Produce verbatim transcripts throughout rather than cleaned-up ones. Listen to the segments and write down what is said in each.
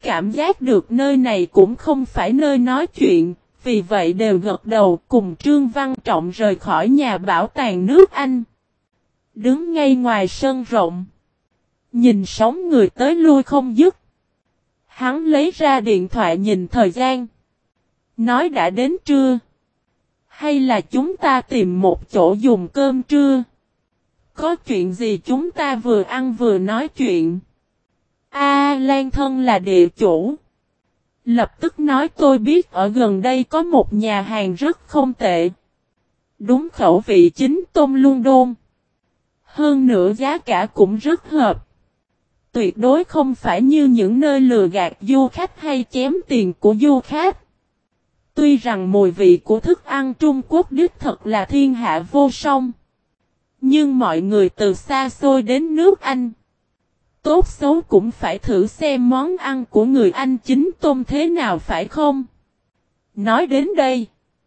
cảm giác được nơi này cũng không phải nơi nói chuyện, vì vậy đều gật đầu cùng Trương Văn Trọng rời khỏi nhà bảo tàng nước Anh. Đứng ngay ngoài sân rộng, nhìn sóng người tới lui không dứt. Hắn lấy ra điện thoại nhìn thời gian. Nói đã đến trưa. Hay là chúng ta tìm một chỗ dùng cơm trưa? Có chuyện gì chúng ta vừa ăn vừa nói chuyện? A Lan thân là địa chủ. Lập tức nói tôi biết ở gần đây có một nhà hàng rất không tệ. Đúng khẩu vị chính tôm London. Hơn nữa giá cả cũng rất hợp. Tuyệt đối không phải như những nơi lừa gạt du khách hay chém tiền của du khách. Tuy rằng mùi vị của thức ăn Trung Quốc đích thật là thiên hạ vô song. Nhưng mọi người từ xa xôi đến nước Anh. Tốt xấu cũng phải thử xem món ăn của người Anh chính tôm thế nào phải không? Nói đến đây.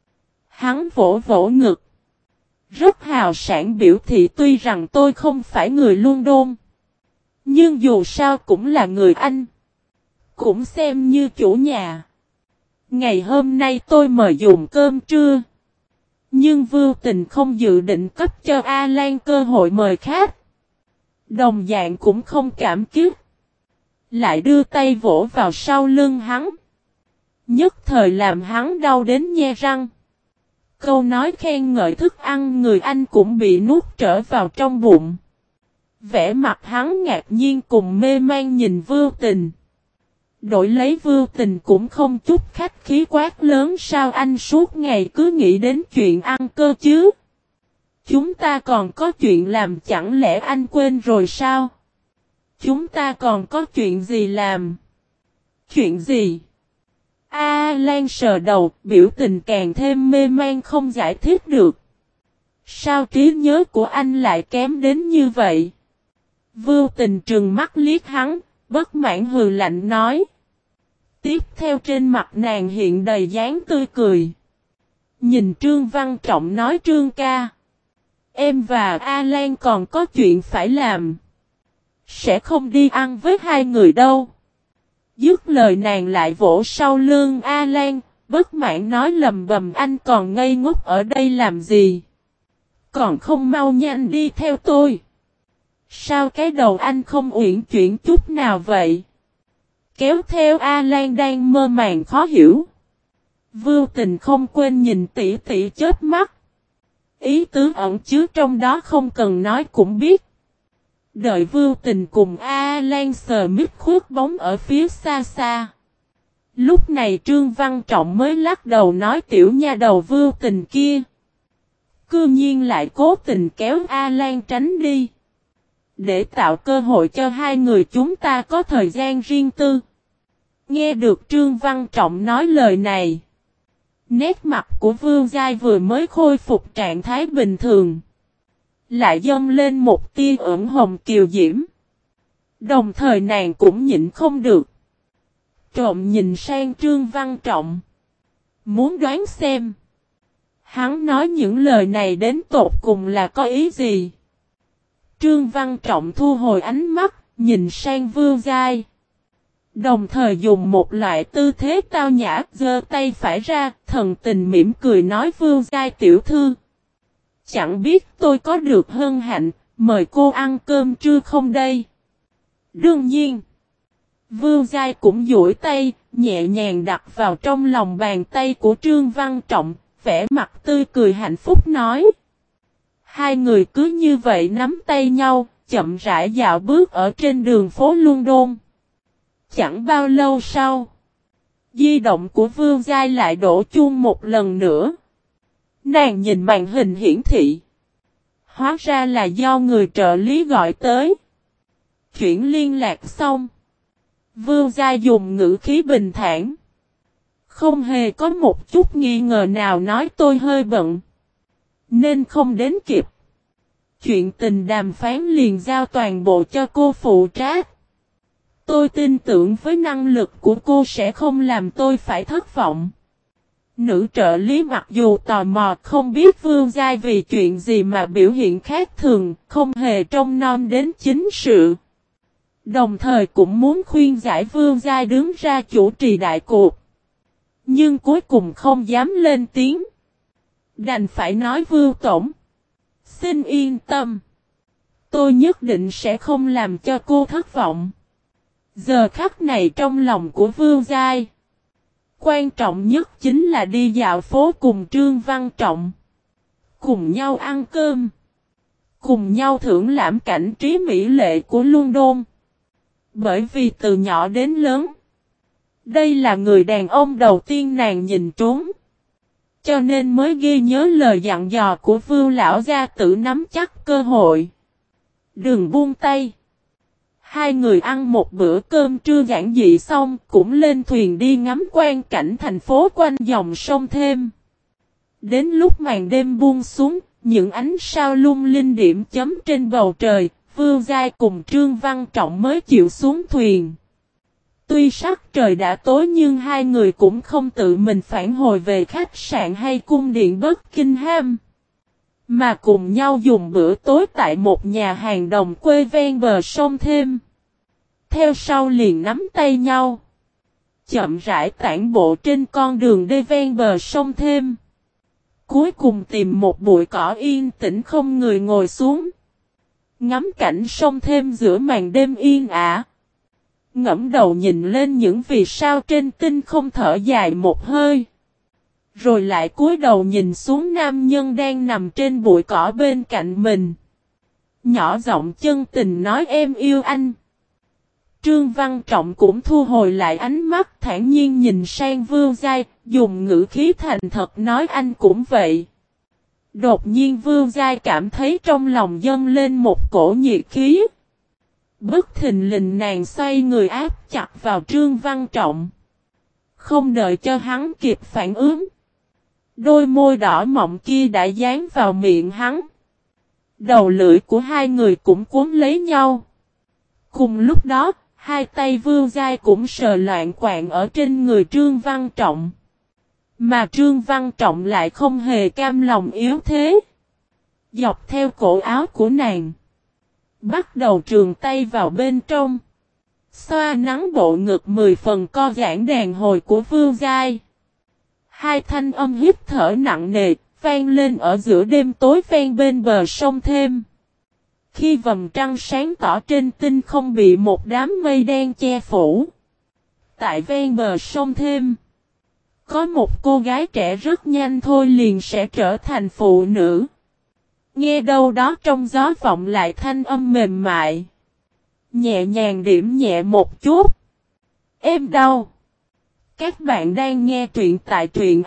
Hắn vỗ vỗ ngực. Rất hào sảng biểu thị tuy rằng tôi không phải người London. Nhưng dù sao cũng là người Anh. Cũng xem như chủ nhà. Ngày hôm nay tôi mời dùng cơm trưa. Nhưng Vưu Tình không dự định cấp cho A Lan cơ hội mời khách. Đồng dạng cũng không cảm kích. Lại đưa tay vỗ vào sau lưng hắn. Nhất thời làm hắn đau đến nhe răng. Câu nói khen ngợi thức ăn người Anh cũng bị nuốt trở vào trong bụng. Vẻ mặt hắn ngạc nhiên cùng mê man nhìn Vưu Tình. Đổi lấy Vưu Tình cũng không chút khách khí quát lớn sao anh suốt ngày cứ nghĩ đến chuyện ăn cơ chứ. Chúng ta còn có chuyện làm chẳng lẽ anh quên rồi sao? Chúng ta còn có chuyện gì làm? Chuyện gì? A Lan sờ đầu, biểu tình càng thêm mê man không giải thích được. Sao trí nhớ của anh lại kém đến như vậy? Vưu Tình trừng mắt liếc hắn, bất mãn hừ lạnh nói. Tiếp theo trên mặt nàng hiện đầy dáng tươi cười. Nhìn Trương Văn Trọng nói Trương ca. Em và A Lan còn có chuyện phải làm. Sẽ không đi ăn với hai người đâu. Dứt lời nàng lại vỗ sau lưng A Lan, bất mãn nói lầm bầm anh còn ngây ngốc ở đây làm gì. Còn không mau nhanh đi theo tôi. Sao cái đầu anh không uyển chuyển chút nào vậy? Kéo theo A Lan đang mơ màng khó hiểu. Vưu Tình không quên nhìn tỉ tỉ chết mắt. Ý tứ ẩn chứa trong đó không cần nói cũng biết. Đợi Vưu Tình cùng A Lan sờ mít khuất bóng ở phía xa xa. Lúc này Trương Văn Trọng mới lắc đầu nói tiểu nha đầu Vưu Tình kia. Cư nhiên lại cố tình kéo A Lan tránh đi. Để tạo cơ hội cho hai người chúng ta có thời gian riêng tư. Nghe được Trương Văn Trọng nói lời này. Nét mặt của Vưu Giai vừa mới khôi phục trạng thái bình thường. Lại dâng lên một tia ửng hồng kiều diễm. Đồng thời nàng cũng nhịn không được. Trộm nhìn sang Trương Văn Trọng. Muốn đoán xem. Hắn nói những lời này đến tột cùng là có ý gì? Trương Văn Trọng thu hồi ánh mắt, nhìn sang Vưu Giai. Đồng thời dùng một loại tư thế tao nhã, giơ tay phải ra, thần tình mỉm cười nói Vưu Giai tiểu thư. Chẳng biết tôi có được hân hạnh, mời cô ăn cơm trưa không đây? Đương nhiên. Vưu Giai cũng duỗi tay, nhẹ nhàng đặt vào trong lòng bàn tay của Trương Văn Trọng, vẻ mặt tươi cười hạnh phúc nói. Hai người cứ như vậy nắm tay nhau, chậm rãi dạo bước ở trên đường phố London. Chẳng bao lâu sau, di động của Vưu Giai lại đổ chuông một lần nữa. Nàng nhìn màn hình hiển thị. Hóa ra là do người trợ lý gọi tới. Chuyển liên lạc xong. Vưu Giai dùng ngữ khí bình thản. Không hề có một chút nghi ngờ nào nói tôi hơi bận. Nên không đến kịp. Chuyện tình đàm phán liền giao toàn bộ cho cô phụ trách. Tôi tin tưởng với năng lực của cô sẽ không làm tôi phải thất vọng. Nữ trợ lý mặc dù tò mò không biết Vưu Giai vì chuyện gì mà biểu hiện khác thường, không hề trông nom đến chính sự. Đồng thời cũng muốn khuyên giải Vương Giai đứng ra chủ trì đại cuộc. Nhưng cuối cùng không dám lên tiếng. Đành phải nói Vương Tổng. Xin yên tâm. Tôi nhất định sẽ không làm cho cô thất vọng. Giờ khắc này trong lòng của Vương Giai. Quan trọng nhất chính là đi dạo phố cùng Trương Văn Trọng. Cùng nhau ăn cơm. Cùng nhau thưởng lãm cảnh trí mỹ lệ của London. Bởi vì từ nhỏ đến lớn. Đây là người đàn ông đầu tiên nàng nhìn trúng. Cho nên mới ghi nhớ lời dặn dò của Vương lão gia tử nắm chắc cơ hội. Đừng buông tay. Hai người ăn một bữa cơm trưa giản dị xong cũng lên thuyền đi ngắm quan cảnh thành phố quanh dòng sông Thêm. Đến lúc màn đêm buông xuống, những ánh sao lung linh điểm chấm trên bầu trời, Vương Giai cùng Trương Văn Trọng mới chịu xuống thuyền. Tuy sắc trời đã tối nhưng hai người cũng không tự mình phản hồi về khách sạn hay cung điện Buckingham, mà cùng nhau dùng bữa tối tại một nhà hàng đồng quê ven bờ sông Thêm. Theo sau liền nắm tay nhau. Chậm rãi tản bộ trên con đường đi ven bờ sông Thêm. Cuối cùng tìm một bụi cỏ yên tĩnh không người ngồi xuống. Ngắm cảnh sông Thêm giữa màn đêm yên ả. Ngẫm đầu nhìn lên những vì sao trên tinh không thở dài một hơi. Rồi lại cúi đầu nhìn xuống nam nhân đang nằm trên bụi cỏ bên cạnh mình. Nhỏ giọng chân tình nói em yêu anh. Trương Văn Trọng cũng thu hồi lại ánh mắt thản nhiên nhìn sang Vương Giai, dùng ngữ khí thành thật nói anh cũng vậy. Đột nhiên Vương Giai cảm thấy trong lòng dâng lên một cổ nhiệt khí. Bất thình lình nàng xoay người áp chặt vào Trương Văn Trọng. Không đợi cho hắn kịp phản ứng. Đôi môi đỏ mọng kia đã dán vào miệng hắn. Đầu lưỡi của hai người cũng cuốn lấy nhau. Cùng lúc đó, hai tay Vương Giai cũng sờ loạn quạng ở trên người Trương Văn Trọng. Mà Trương Văn Trọng lại không hề cam lòng yếu thế. Dọc theo cổ áo của nàng. Bắt đầu trường tay vào bên trong. Xoa nắng bộ ngực mười phần co giãn đàn hồi của Vương Giai. Hai thanh âm hít thở nặng nề, vang lên ở giữa đêm tối ven bên bờ sông Thêm. Khi vầng trăng sáng tỏ trên tinh không bị một đám mây đen che phủ. Tại ven bờ sông Thêm. Có một cô gái trẻ rất nhanh thôi liền sẽ trở thành phụ nữ. Nghe đâu đó trong gió vọng lại thanh âm mềm mại. Nhẹ nhàng điểm nhẹ một chút. Em đau. Các bạn đang nghe truyện tại truyện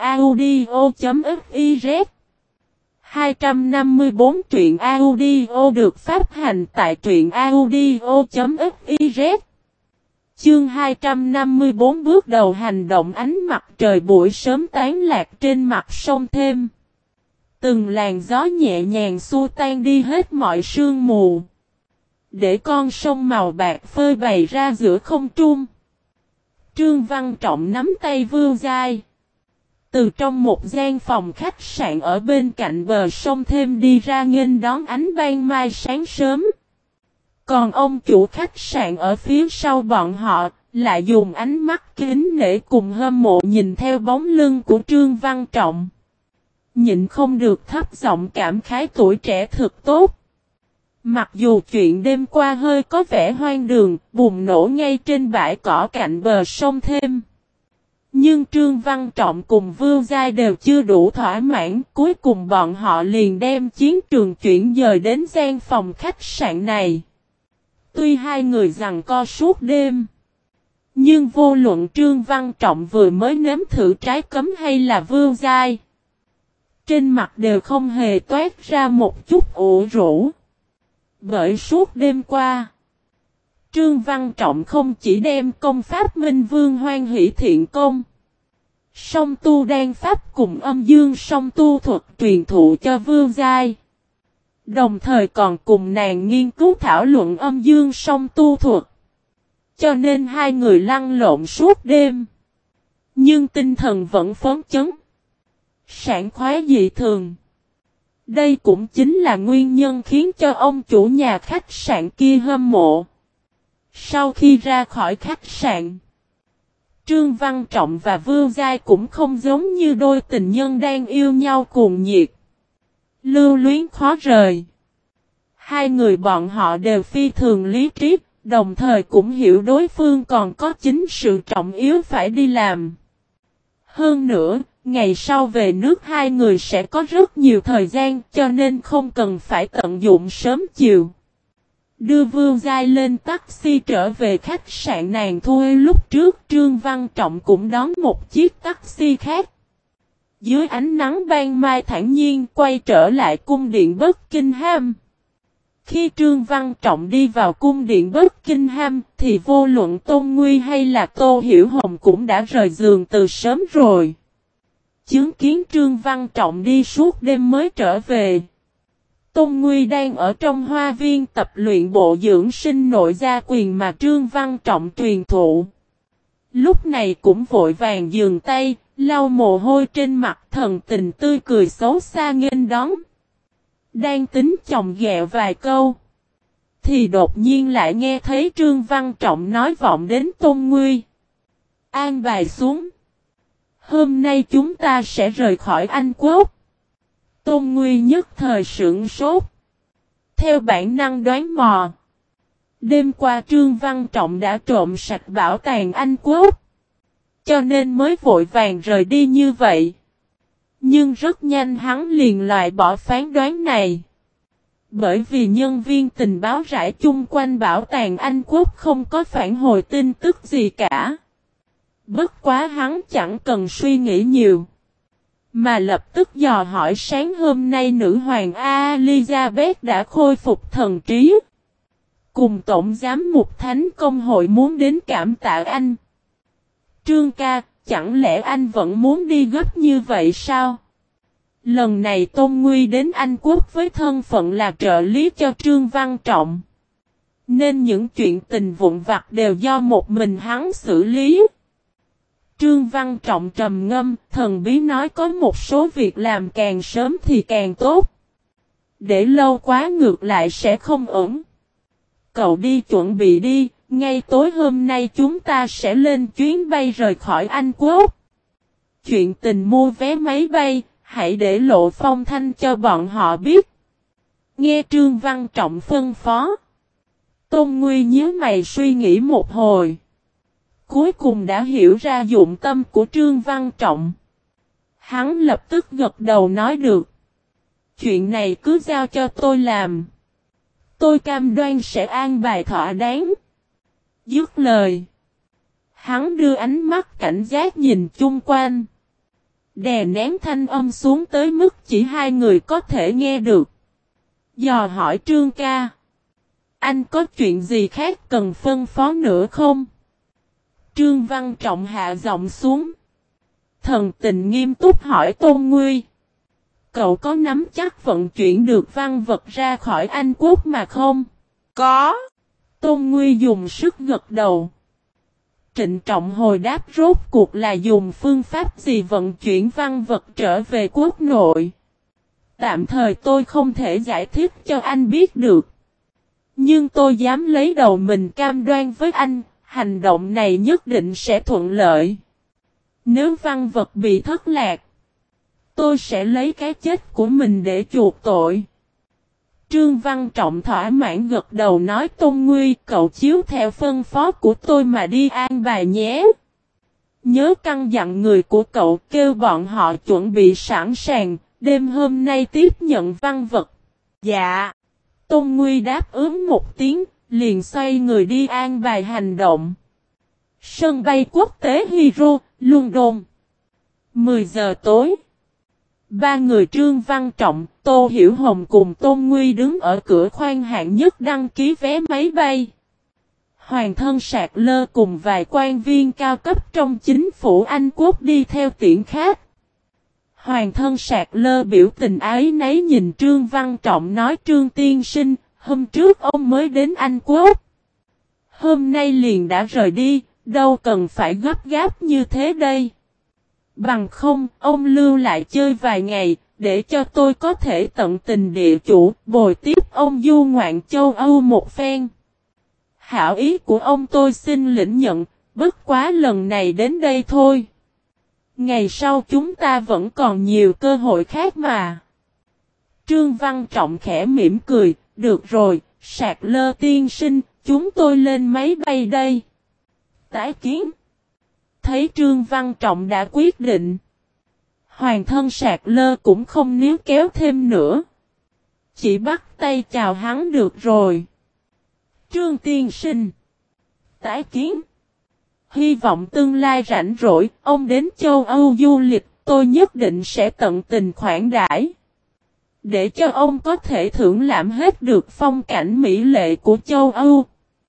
audio.fiz. hai trăm năm mươi tư truyện audio được phát hành tại truyện audio.fiz. Chương hai trăm năm mươi tư bước đầu hành động ánh mặt trời buổi sớm tán lạc trên mặt sông Thêm. Từng làn gió nhẹ nhàng xua tan đi hết mọi sương mù. Để con sông màu bạc phơi bày ra giữa không trung. Trương Văn Trọng nắm tay Vương Giai. Từ trong một gian phòng khách sạn ở bên cạnh bờ sông Thêm đi ra nghênh đón ánh ban mai sáng sớm. Còn ông chủ khách sạn ở phía sau bọn họ lại dùng ánh mắt kính nể cùng hâm mộ nhìn theo bóng lưng của Trương Văn Trọng. Nhịn không được thấp giọng cảm khái tuổi trẻ thực tốt. Mặc dù chuyện đêm qua hơi có vẻ hoang đường, bùng nổ ngay trên bãi cỏ cạnh bờ sông Thêm. Nhưng Trương Văn Trọng cùng Vương Giai đều chưa đủ thỏa mãn, cuối cùng bọn họ liền đem chiến trường chuyển dời đến gian phòng khách sạn này. Tuy hai người giằng co suốt đêm, nhưng vô luận Trương Văn Trọng vừa mới nếm thử trái cấm hay là Vương Giai, trên mặt đều không hề toát ra một chút ủ rũ. Bởi suốt đêm qua, Trương Văn Trọng không chỉ đem công pháp Minh Vương Hoan Hỷ Thiện Công, song tu đan pháp cùng âm dương song tu thuật truyền thụ cho Vương Giai. Đồng thời còn cùng nàng nghiên cứu thảo luận âm dương song tu thuật. Cho nên hai người lăn lộn suốt đêm. Nhưng tinh thần vẫn phấn chấn. Sảng khoái dị thường. Đây cũng chính là nguyên nhân khiến cho ông chủ nhà khách sạn kia hâm mộ. Sau khi ra khỏi khách sạn, Trương Văn Trọng và Vưu Giai cũng không giống như đôi tình nhân đang yêu nhau cuồng nhiệt, lưu luyến khó rời. Hai người bọn họ đều phi thường lý trí, đồng thời cũng hiểu đối phương còn có chính sự trọng yếu phải đi làm. Hơn nữa, ngày sau về nước hai người sẽ có rất nhiều thời gian cho nên không cần phải tận dụng sớm chiều. Đưa Vưu Giai lên taxi trở về khách sạn nàng thuê lúc trước, Trương Văn Trọng cũng đón một chiếc taxi khác. Dưới ánh nắng ban mai thản nhiên quay trở lại cung điện Buckingham. Khi Trương Văn Trọng đi vào cung điện Buckingham thì vô luận Tôn Nguy hay là Tô Hiểu Hồng cũng đã rời giường từ sớm rồi. Chứng kiến Trương Văn Trọng đi suốt đêm mới trở về. Tôn Nguy đang ở trong hoa viên tập luyện bộ dưỡng sinh nội gia quyền mà Trương Văn Trọng truyền thụ. Lúc này cũng vội vàng dừng tay, lau mồ hôi trên mặt, thần tình tươi cười xấu xa nghênh đón. Đang tính chồng ghẹo vài câu, thì đột nhiên lại nghe thấy Trương Văn Trọng nói vọng đến Tôn Nguy. An bài xuống. Hôm nay chúng ta sẽ rời khỏi Anh Quốc. Tôn Nguy nhất thời sửng sốt. Theo bản năng đoán mò. Đêm qua Trương Văn Trọng đã trộm sạch bảo tàng Anh Quốc. Cho nên mới vội vàng rời đi như vậy. Nhưng rất nhanh hắn liền loại bỏ phán đoán này. Bởi vì nhân viên tình báo rải chung quanh bảo tàng Anh Quốc không có phản hồi tin tức gì cả. Bất quá hắn chẳng cần suy nghĩ nhiều. Mà lập tức dò hỏi sáng hôm nay nữ hoàng Elizabeth đã khôi phục thần trí. Cùng tổng giám mục Thánh Công hội muốn đến cảm tạ anh. Trương ca, chẳng lẽ anh vẫn muốn đi gấp như vậy sao? Lần này Tôn Nguy đến Anh Quốc với thân phận là trợ lý cho Trương Văn Trọng. Nên những chuyện tình vụn vặt đều do một mình hắn xử lý. Trương Văn Trọng trầm ngâm, thần bí nói có một số việc làm càng sớm thì càng tốt. Để lâu quá ngược lại sẽ không ổn. Cậu đi chuẩn bị đi, ngay tối hôm nay chúng ta sẽ lên chuyến bay rời khỏi Anh Quốc. Chuyện tình mua vé máy bay, hãy để lộ phong thanh cho bọn họ biết. Nghe Trương Văn Trọng phân phó. Tôn Nguy nhíu mày suy nghĩ một hồi. Cuối cùng đã hiểu ra dụng tâm của Trương Văn Trọng. Hắn lập tức gật đầu nói được. Chuyện này cứ giao cho tôi làm. Tôi cam đoan sẽ an bài thỏa đáng. Dứt lời. Hắn đưa ánh mắt cảnh giác nhìn chung quanh. Đè nén thanh âm xuống tới mức chỉ hai người có thể nghe được. Dò hỏi Trương ca. Anh có chuyện gì khác cần phân phó nữa không? Trương Văn Trọng hạ giọng xuống. Thần tình nghiêm túc hỏi Tôn Nguy. Cậu có nắm chắc vận chuyển được văn vật ra khỏi Anh Quốc mà không? Có. Tôn Nguy dùng sức gật đầu. Trịnh trọng hồi đáp rốt cuộc là dùng phương pháp gì vận chuyển văn vật trở về quốc nội. Tạm thời tôi không thể giải thích cho anh biết được. Nhưng tôi dám lấy đầu mình cam đoan với anh, hành động này nhất định sẽ thuận lợi. Nếu văn vật bị thất lạc, tôi sẽ lấy cái chết của mình để chuộc tội. Trương Văn Trọng thỏa mãn gật đầu nói Tôn Nguy, cậu chiếu theo phân phó của tôi mà đi an bài nhé. Nhớ căn dặn người của cậu kêu bọn họ chuẩn bị sẵn sàng, đêm hôm nay tiếp nhận văn vật. Dạ. Tôn Nguy đáp ứng một tiếng, liền xoay người đi an bài hành động. Sân bay quốc tế Heathrow, London. mười giờ tối. Ba người Trương Văn Trọng, Tô Hiểu Hồng cùng Tôn Nguy đứng ở cửa khoang hạng nhất đăng ký vé máy bay. Hoàng thân Sạc Lơ cùng vài quan viên cao cấp trong chính phủ Anh Quốc đi theo tiễn khách. Hoàng thân Sạc Lơ biểu tình ái nấy nhìn Trương Văn Trọng nói Trương tiên sinh, hôm trước ông mới đến Anh Quốc. Hôm nay liền đã rời đi, đâu cần phải gấp gáp như thế đây. Bằng không, ông lưu lại chơi vài ngày, để cho tôi có thể tận tình địa chủ, bồi tiếp ông du ngoạn châu Âu một phen. Hảo ý của ông tôi xin lĩnh nhận, bất quá lần này đến đây thôi. Ngày sau chúng ta vẫn còn nhiều cơ hội khác mà. Trương Văn Trọng khẽ mỉm cười, được rồi, Sạc Lơ tiên sinh, chúng tôi lên máy bay đây. Tái kiến. Thấy Trương Văn Trọng đã quyết định. Hoàng thân Sạc Lơ cũng không níu kéo thêm nữa. Chỉ bắt tay chào hắn được rồi. Trương tiên sinh. Tái kiến. Hy vọng tương lai rảnh rỗi, ông đến châu Âu du lịch, tôi nhất định sẽ tận tình khoản đãi. Để cho ông có thể thưởng lãm hết được phong cảnh mỹ lệ của châu Âu.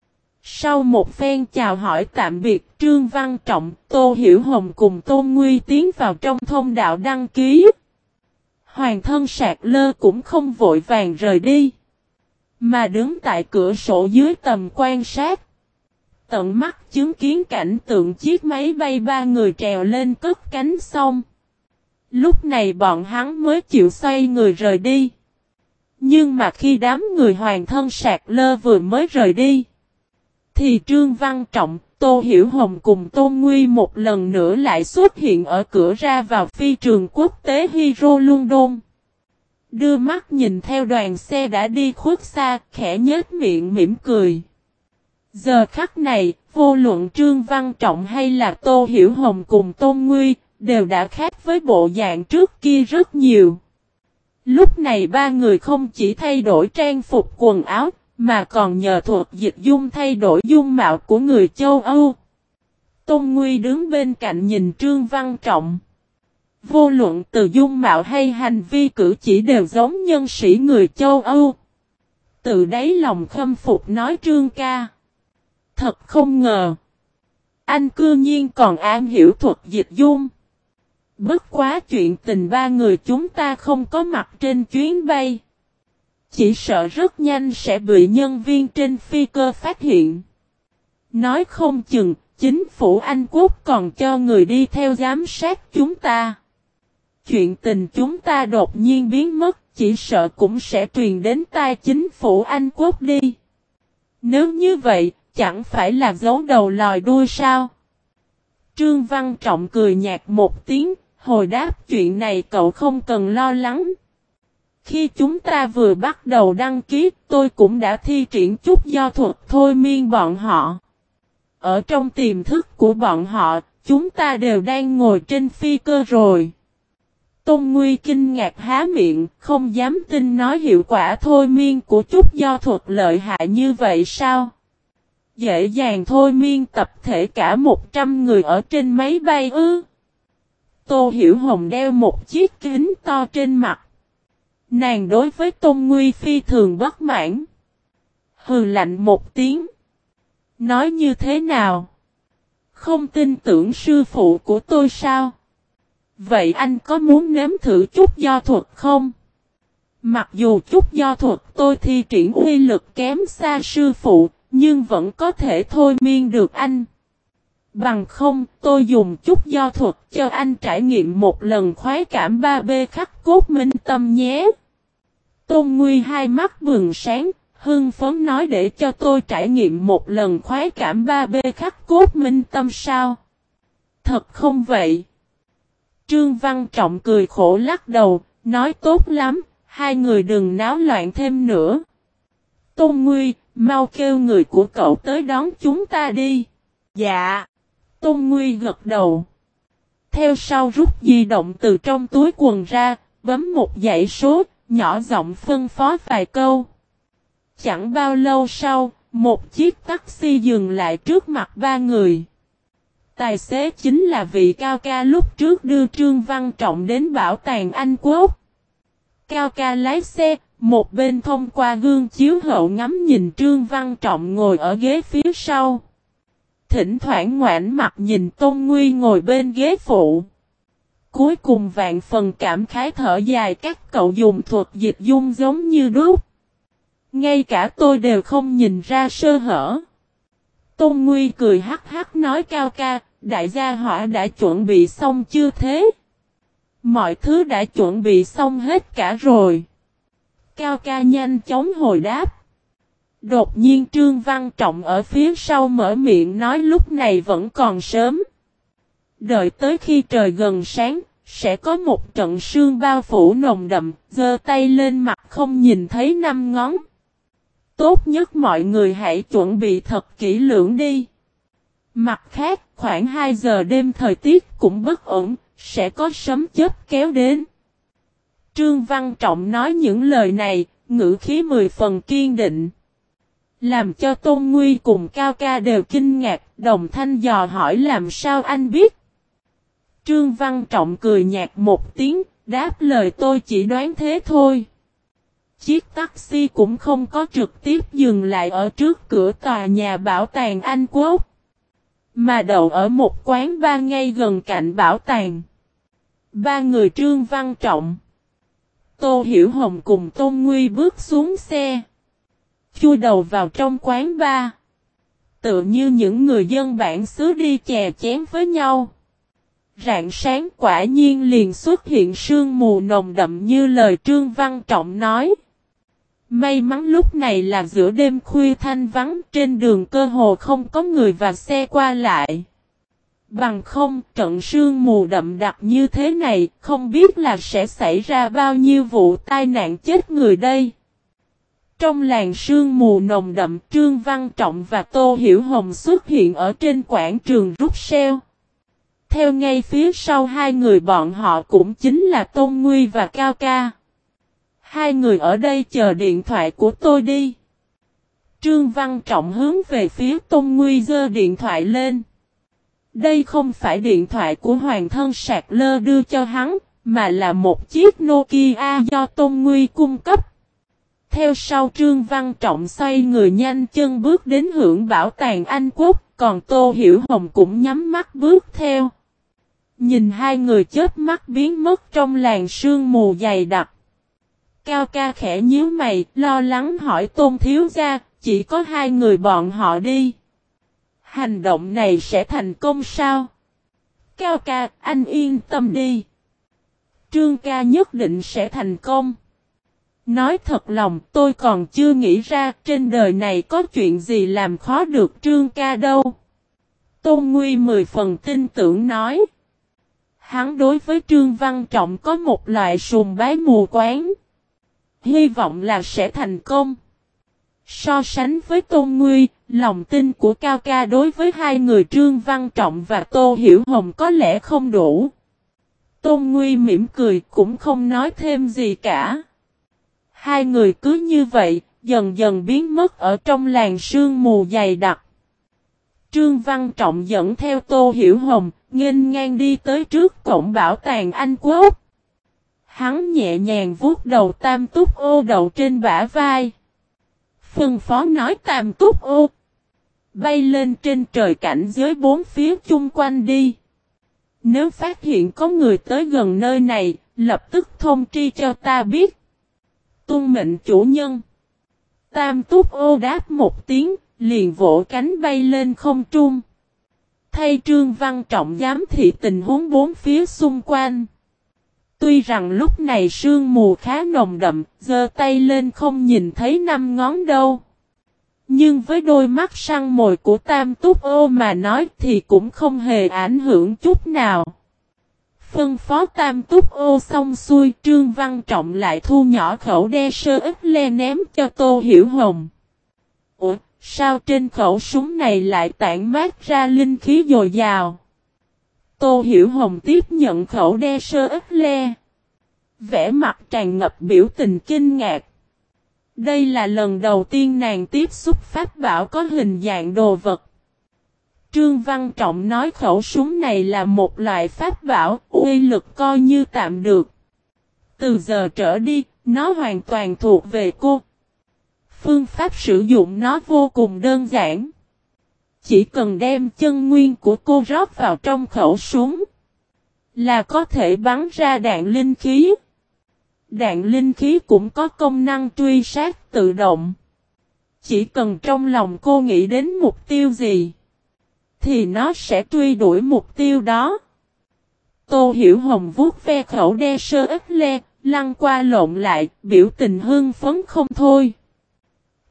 Sau một phen chào hỏi tạm biệt, Trương Văn Trọng, Tô Hiểu Hồng cùng Tôn Nguy tiến vào trong thông đạo đăng ký. Hoàng thân Sạc Lơ cũng không vội vàng rời đi, mà đứng tại cửa sổ dưới tầm quan sát. Tận mắt chứng kiến cảnh tượng chiếc máy bay ba người trèo lên cất cánh xong. Lúc này bọn hắn mới chịu xoay người rời đi. Nhưng mà khi đám người hoàng thân Sạc Lơ vừa mới rời đi, thì Trương Văn Trọng, Tô Hiểu Hồng cùng Tôn Nguy một lần nữa lại xuất hiện ở cửa ra vào phi trường quốc tế Hydro London. Đưa mắt nhìn theo đoàn xe đã đi khuất xa, khẽ nhếch miệng mỉm cười. Giờ khắc này, vô luận Trương Văn Trọng hay là Tô Hiểu Hồng cùng Tôn Nguy, đều đã khác với bộ dạng trước kia rất nhiều. Lúc này ba người không chỉ thay đổi trang phục quần áo, mà còn nhờ thuật dịch dung thay đổi dung mạo của người châu Âu. Tôn Nguy đứng bên cạnh nhìn Trương Văn Trọng. Vô luận từ dung mạo hay hành vi cử chỉ đều giống nhân sĩ người châu Âu. Từ đáy lòng khâm phục nói Trương ca. Thật không ngờ. Anh cư nhiên còn am hiểu thuật dịch dung. Bất quá chuyện tình ba người chúng ta không có mặt trên chuyến bay. Chỉ sợ rất nhanh sẽ bị nhân viên trên phi cơ phát hiện. Nói không chừng, chính phủ Anh Quốc còn cho người đi theo giám sát chúng ta. Chuyện tình chúng ta đột nhiên biến mất, chỉ sợ cũng sẽ truyền đến tai chính phủ Anh Quốc đi. Nếu như vậy, chẳng phải là giấu đầu lòi đuôi sao? Trương Văn Trọng cười nhạt một tiếng, hồi đáp chuyện này cậu không cần lo lắng. Khi chúng ta vừa bắt đầu đăng ký, tôi cũng đã thi triển chút do thuật thôi miên bọn họ. Ở trong tiềm thức của bọn họ, chúng ta đều đang ngồi trên phi cơ rồi. Tôn Nguy kinh ngạc há miệng, không dám tin nói hiệu quả thôi miên của chút do thuật lợi hại như vậy sao? Dễ dàng thôi miên tập thể cả một trăm người ở trên máy bay ư? Tô Hiểu Hồng đeo một chiếc kính to trên mặt. Nàng đối với Tôn Nguy phi thường bất mãn. Hừ lạnh một tiếng. Nói như thế nào? Không tin tưởng sư phụ của tôi sao? Vậy anh có muốn nếm thử chút do thuật không? Mặc dù chút do thuật tôi thi triển uy lực kém xa sư phụ, nhưng vẫn có thể thôi miên được anh. Bằng không, tôi dùng chút do thuật cho anh trải nghiệm một lần khoái cảm ba B khắc cốt minh tâm nhé. Tôn Nguy hai mắt bừng sáng, hưng phấn nói để cho tôi trải nghiệm một lần khoái cảm ba B khắc cốt minh tâm sao? Thật không vậy? Trương Văn Trọng cười khổ lắc đầu, nói tốt lắm, hai người đừng náo loạn thêm nữa. Tôn Nguy, mau kêu người của cậu tới đón chúng ta đi. Dạ. Tôn Nguy gật đầu. Theo sau rút di động từ trong túi quần ra, bấm một dãy số, nhỏ giọng phân phó vài câu. Chẳng bao lâu sau, một chiếc taxi dừng lại trước mặt ba người. Tài xế chính là vị Cao ca lúc trước đưa Trương Văn Trọng đến bảo tàng Anh Quốc. Cao ca lái xe, một bên thông qua gương chiếu hậu ngắm nhìn Trương Văn Trọng ngồi ở ghế phía sau. Thỉnh thoảng ngoảnh mặt nhìn Tôn Nguy ngồi bên ghế phụ. Cuối cùng vạn phần cảm khái thở dài các cậu dùng thuật dịch dung giống như đúc. Ngay cả tôi đều không nhìn ra sơ hở. Tôn Nguy cười hắc hắc nói Cao ca, đại gia hỏa đã chuẩn bị xong chưa thế? Mọi thứ đã chuẩn bị xong hết cả rồi. Cao ca nhanh chóng hồi đáp. Đột nhiên Trương Văn Trọng ở phía sau mở miệng nói lúc này vẫn còn sớm. Đợi tới khi trời gần sáng, sẽ có một trận sương bao phủ nồng đậm, giơ tay lên mặt không nhìn thấy năm ngón. Tốt nhất mọi người hãy chuẩn bị thật kỹ lưỡng đi. Mặt khác, khoảng hai giờ đêm thời tiết cũng bất ổn, sẽ có sấm chớp kéo đến. Trương Văn Trọng nói những lời này, ngữ khí mười phần kiên định. Làm cho Tôn Nguy cùng Cao Ca đều kinh ngạc, đồng thanh dò hỏi làm sao anh biết. Trương Văn Trọng cười nhạt một tiếng, đáp lời tôi chỉ đoán thế thôi. Chiếc taxi cũng không có trực tiếp dừng lại ở trước cửa tòa nhà bảo tàng Anh Quốc, mà đậu ở một quán bar ngay gần cạnh bảo tàng. Ba người Trương Văn Trọng, Tô Hiểu Hồng cùng Tôn Nguy bước xuống xe, chui đầu vào trong quán bar. Tựa như những người dân bản xứ đi chè chén với nhau. Rạng sáng quả nhiên liền xuất hiện sương mù nồng đậm như lời Trương Văn Trọng nói. May mắn lúc này là giữa đêm khuya thanh vắng, trên đường cơ hồ không có người và xe qua lại. Bằng không, trận sương mù đậm đặc như thế này, không biết là sẽ xảy ra bao nhiêu vụ tai nạn chết người đây. Trong làn sương mù nồng đậm, Trương Văn Trọng và Tô Hiểu Hồng xuất hiện ở trên quảng trường Bruxelles. Theo ngay phía sau hai người bọn họ cũng chính là Tôn Nguy và Cao Ca. Hai người ở đây chờ điện thoại của tôi đi. Trương Văn Trọng hướng về phía Tôn Nguy giơ điện thoại lên. Đây không phải điện thoại của Hoàng thân Sạc Lơ đưa cho hắn, mà là một chiếc Nokia do Tôn Nguy cung cấp. Theo sau Trương Văn Trọng xoay người nhanh chân bước đến hưởng bảo tàng Anh Quốc, còn Tô Hiểu Hồng cũng nhắm mắt bước theo. Nhìn hai người chớp mắt biến mất trong làn sương mù dày đặc. Cao Ca khẽ nhíu mày, lo lắng hỏi Tôn thiếu gia, chỉ có hai người bọn họ đi. Hành động này sẽ thành công sao? Cao Ca, anh yên tâm đi. Trương ca nhất định sẽ thành công. Nói thật lòng tôi còn chưa nghĩ ra trên đời này có chuyện gì làm khó được Trương ca đâu. Tôn Nguy mười phần tin tưởng nói. Hắn đối với Trương Văn Trọng có một loại sùng bái mù quáng. Hy vọng là sẽ thành công. So sánh với Tôn Nguy, lòng tin của Cao Ca đối với hai người Trương Văn Trọng và Tô Hiểu Hồng có lẽ không đủ. Tôn Nguy mỉm cười cũng không nói thêm gì cả. Hai người cứ như vậy, dần dần biến mất ở trong làn sương mù dày đặc. Trương Văn Trọng dẫn theo Tô Hiểu Hồng, nghênh ngang đi tới trước cổng bảo tàng Anh Quốc. Hắn nhẹ nhàng vuốt đầu Tam Túc Ô đậu trên bả vai. Phân phó nói Tam Túc Ô, bay lên trên trời cảnh giới bốn phía chung quanh đi. Nếu phát hiện có người tới gần nơi này, lập tức thông tri cho ta biết. Tuân mệnh chủ nhân. Tam Túc Ô đáp một tiếng, liền vỗ cánh bay lên không trung. Thay Trương Văn Trọng giám thị tình huống bốn phía xung quanh. Tuy rằng lúc này sương mù khá nồng đậm, giơ tay lên không nhìn thấy năm ngón đâu. Nhưng với đôi mắt săn mồi của Tam Túc Ô mà nói thì cũng không hề ảnh hưởng chút nào. Phân phó Tam Túc Ô xong xuôi, Trương Văn Trọng lại thu nhỏ khẩu đe sơ ít le ném cho Tô Hiểu Hồng. Ủa, sao trên khẩu súng này lại tản mát ra linh khí dồi dào? Tô Hiểu Hồng tiếp nhận khẩu đe sơ ít le. Vẻ mặt tràn ngập biểu tình kinh ngạc. Đây là lần đầu tiên nàng tiếp xúc pháp bảo có hình dạng đồ vật. Trương Văn Trọng nói khẩu súng này là một loại pháp bảo, uy lực coi như tạm được. Từ giờ trở đi, nó hoàn toàn thuộc về cô. Phương pháp sử dụng nó vô cùng đơn giản. Chỉ cần đem chân nguyên của cô rót vào trong khẩu súng, là có thể bắn ra đạn linh khí. Đạn linh khí cũng có công năng truy sát tự động. Chỉ cần trong lòng cô nghĩ đến mục tiêu gì, thì nó sẽ truy đuổi mục tiêu đó. Tô Hiểu Hồng vuốt ve khẩu đe sơ ít le, lăn qua lộn lại, biểu tình hưng phấn không thôi.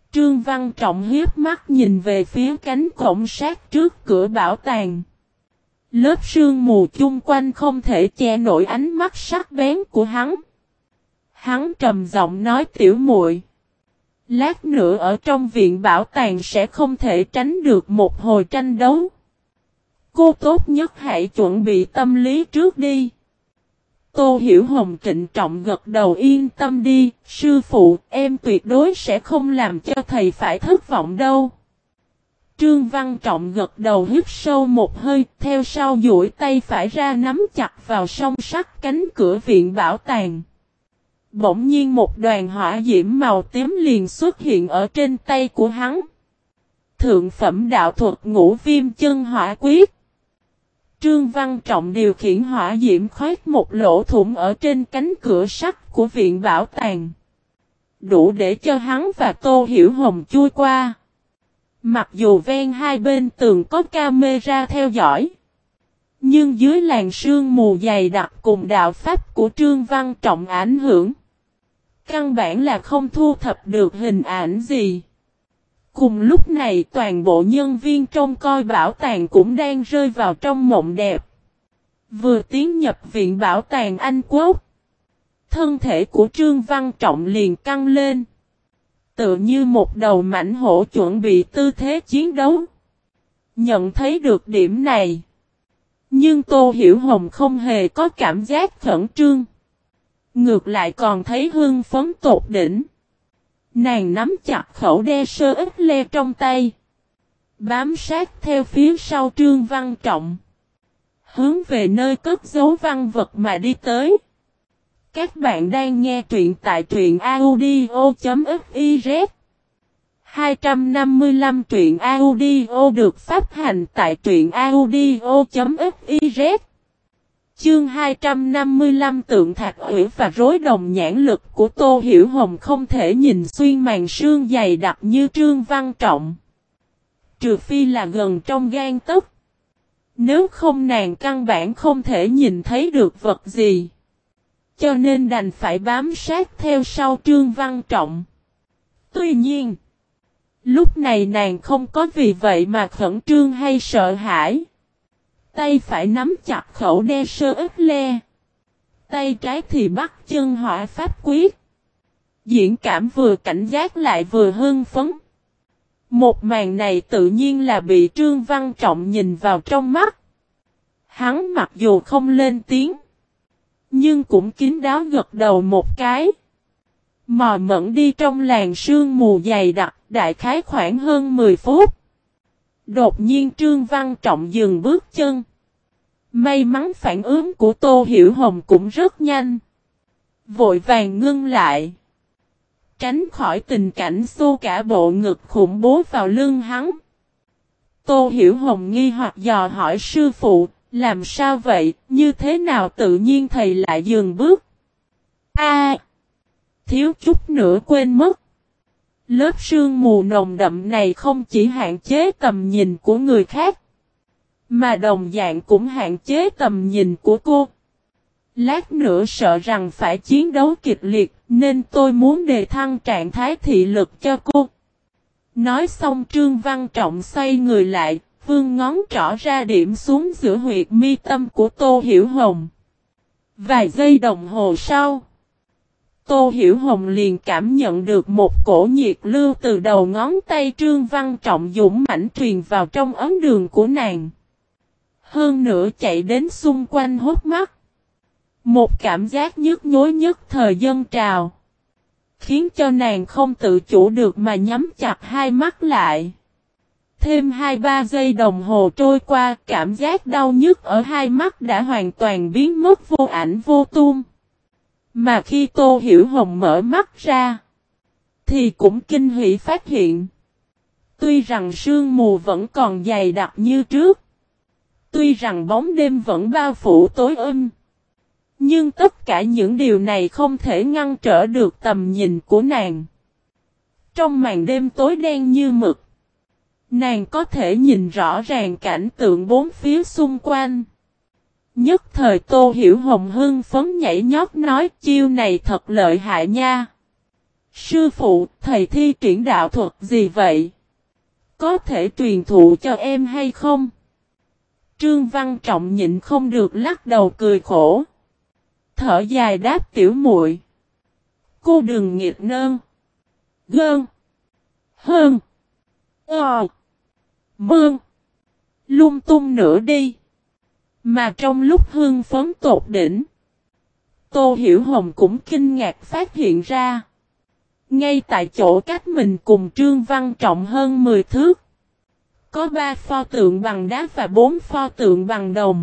Trương Văn Trọng hiếp mắt nhìn về phía cánh cổng sát trước cửa bảo tàng. Lớp sương mù chung quanh không thể che nổi ánh mắt sắc bén của hắn. Hắn trầm giọng nói tiểu muội, lát nữa ở trong viện bảo tàng sẽ không thể tránh được một hồi tranh đấu. Cô tốt nhất hãy chuẩn bị tâm lý trước đi. Tô Hiểu Hồng trịnh trọng gật đầu yên tâm đi, sư phụ, em tuyệt đối sẽ không làm cho thầy phải thất vọng đâu. Trương Văn Trọng gật đầu hít sâu một hơi, theo sau duỗi tay phải ra nắm chặt vào song sắt cánh cửa viện bảo tàng. Bỗng nhiên một đoàn hỏa diễm màu tím liền xuất hiện ở trên tay của hắn. Thượng phẩm đạo thuật ngũ viêm chân hỏa quyết. Trương Văn Trọng điều khiển hỏa diễm khoét một lỗ thủng ở trên cánh cửa sắt của viện bảo tàng. Đủ để cho hắn và Tô Hiểu Hồng chui qua. Mặc dù ven hai bên tường có camera theo dõi. Nhưng dưới làn sương mù dày đặc cùng đạo pháp của Trương Văn Trọng ảnh hưởng. Căn bản là không thu thập được hình ảnh gì. Cùng lúc này toàn bộ nhân viên trông coi bảo tàng cũng đang rơi vào trong mộng đẹp. Vừa tiến nhập viện bảo tàng Anh Quốc. Thân thể của Trương Văn Trọng liền căng lên. Tựa như một đầu mãnh hổ chuẩn bị tư thế chiến đấu. Nhận thấy được điểm này. Nhưng Tô Hiểu Hồng không hề có cảm giác khẩn trương. Ngược lại còn thấy hưng phấn tột đỉnh. Nàng nắm chặt khẩu đe sơ ít le trong tay. Bám sát theo phía sau Trương Văn Trọng. Hướng về nơi cất giấu văn vật mà đi tới. Các bạn đang nghe truyện tại truyện audio.fiz. hai trăm năm mươi lăm truyện audio được phát hành tại truyện audio.fiz. Chương hai trăm năm mươi lăm tượng thạch ủy và rối đồng nhãn lực của Tô Hiểu Hồng không thể nhìn xuyên màn sương dày đặc như Trương Văn Trọng. Trừ phi là gần trong gan tấc. Nếu không nàng căn bản không thể nhìn thấy được vật gì. Cho nên đành phải bám sát theo sau Trương Văn Trọng. Tuy nhiên, lúc này nàng không có vì vậy mà khẩn trương hay sợ hãi. Tay phải nắm chặt khẩu đe sơ ít le. Tay trái thì bắt chân hỏa pháp quyết. Diễn cảm vừa cảnh giác lại vừa hưng phấn. Một màn này tự nhiên là bị Trương Văn Trọng nhìn vào trong mắt. Hắn mặc dù không lên tiếng. Nhưng cũng kín đáo gật đầu một cái. Mò mẫn đi trong làn sương mù dày đặc, đại khái khoảng hơn mười phút. Đột nhiên Trương Văn Trọng dừng bước chân. May mắn phản ứng của Tô Hiểu Hồng cũng rất nhanh. Vội vàng ngưng lại. Tránh khỏi tình cảnh xô cả bộ ngực khủng bố vào lưng hắn. Tô Hiểu Hồng nghi hoặc dò hỏi sư phụ, làm sao vậy, như thế nào tự nhiên thầy lại dừng bước. A, thiếu chút nữa quên mất. Lớp sương mù nồng đậm này không chỉ hạn chế tầm nhìn của người khác, mà đồng dạng cũng hạn chế tầm nhìn của cô. Lát nữa sợ rằng phải chiến đấu kịch liệt, nên tôi muốn đề thăng trạng thái thị lực cho cô. Nói xong Trương Văn Trọng xoay người lại, vươn ngón trỏ ra điểm xuống giữa huyệt mi tâm của Tô Hiểu Hồng. Vài giây đồng hồ sau, Tô Hiểu Hồng liền cảm nhận được một cổ nhiệt lưu từ đầu ngón tay Trương Văn Trọng dũng mãnh truyền vào trong ấn đường của nàng. Hơn nữa chạy đến xung quanh hốc mắt. Một cảm giác nhức nhối nhất thời dâng trào. Khiến cho nàng không tự chủ được mà nhắm chặt hai mắt lại. Thêm hai ba giây đồng hồ trôi qua, cảm giác đau nhức ở hai mắt đã hoàn toàn biến mất vô ảnh vô tung. Mà khi Tô Hiểu Hồng mở mắt ra, thì cũng kinh hỉ phát hiện. Tuy rằng sương mù vẫn còn dày đặc như trước. Tuy rằng bóng đêm vẫn bao phủ tối âm. Nhưng tất cả những điều này không thể ngăn trở được tầm nhìn của nàng. Trong màn đêm tối đen như mực, nàng có thể nhìn rõ ràng cảnh tượng bốn phía xung quanh. Nhất thời Tô Hiểu Hồng hưng phấn nhảy nhót nói chiêu này thật lợi hại nha. Sư phụ, thầy thi triển đạo thuật gì vậy? Có thể truyền thụ cho em hay không? Trương Văn Trọng nhịn không được lắc đầu cười khổ. Thở dài đáp tiểu muội. Cô đừng nghịch nơn. Gơn. Hơn. Ờ. Mương. Lung tung nữa đi. Mà trong lúc hưng phấn tột đỉnh, Tô Hiểu Hồng cũng kinh ngạc phát hiện ra. Ngay tại chỗ cách mình cùng Trương Văn Trọng hơn mười thước, có ba pho tượng bằng đá và bốn pho tượng bằng đồng.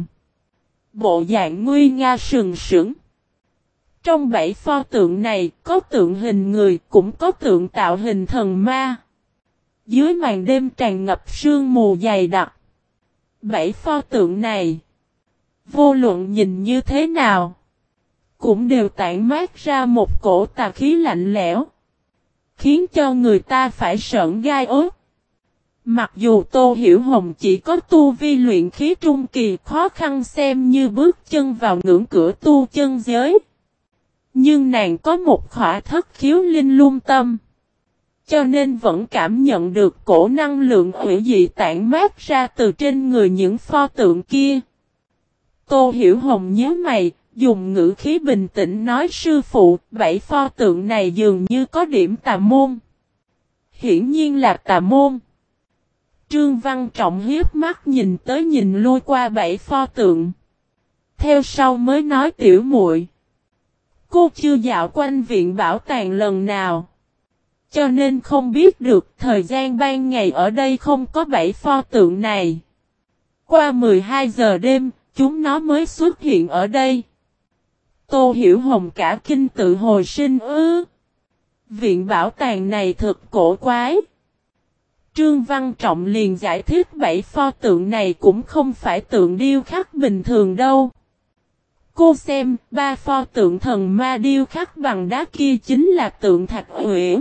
Bộ dạng nguy nga sừng sững. Trong bảy pho tượng này có tượng hình người cũng có tượng tạo hình thần ma. Dưới màn đêm tràn ngập sương mù dày đặc. Bảy pho tượng này, vô luận nhìn như thế nào, cũng đều tản mát ra một cổ tà khí lạnh lẽo, khiến cho người ta phải sởn gai ốt. Mặc dù Tô Hiểu Hồng chỉ có tu vi luyện khí trung kỳ, khó khăn xem như bước chân vào ngưỡng cửa tu chân giới, nhưng nàng có một khỏa thất khiếu linh lung tâm, cho nên vẫn cảm nhận được cổ năng lượng hủy dị tản mát ra từ trên người những pho tượng kia. Tô Hiểu Hồng nhớ mày, dùng ngữ khí bình tĩnh nói sư phụ, bảy pho tượng này dường như có điểm tà môn. Hiển nhiên là tà môn. Trương Văn Trọng hiếp mắt nhìn tới nhìn lui qua bảy pho tượng. Theo sau mới nói tiểu muội, cô chưa dạo quanh viện bảo tàng lần nào, cho nên không biết được thời gian ban ngày ở đây không có bảy pho tượng này. Qua mười hai giờ đêm, chúng nó mới xuất hiện ở đây. Tô Hiểu Hồng cả kinh tự hồi sinh ư. Viện bảo tàng này thật cổ quái. Trương Văn Trọng liền giải thích bảy pho tượng này cũng không phải tượng điêu khắc bình thường đâu. Cô xem, ba pho tượng thần ma điêu khắc bằng đá kia chính là tượng Thạch Uyển.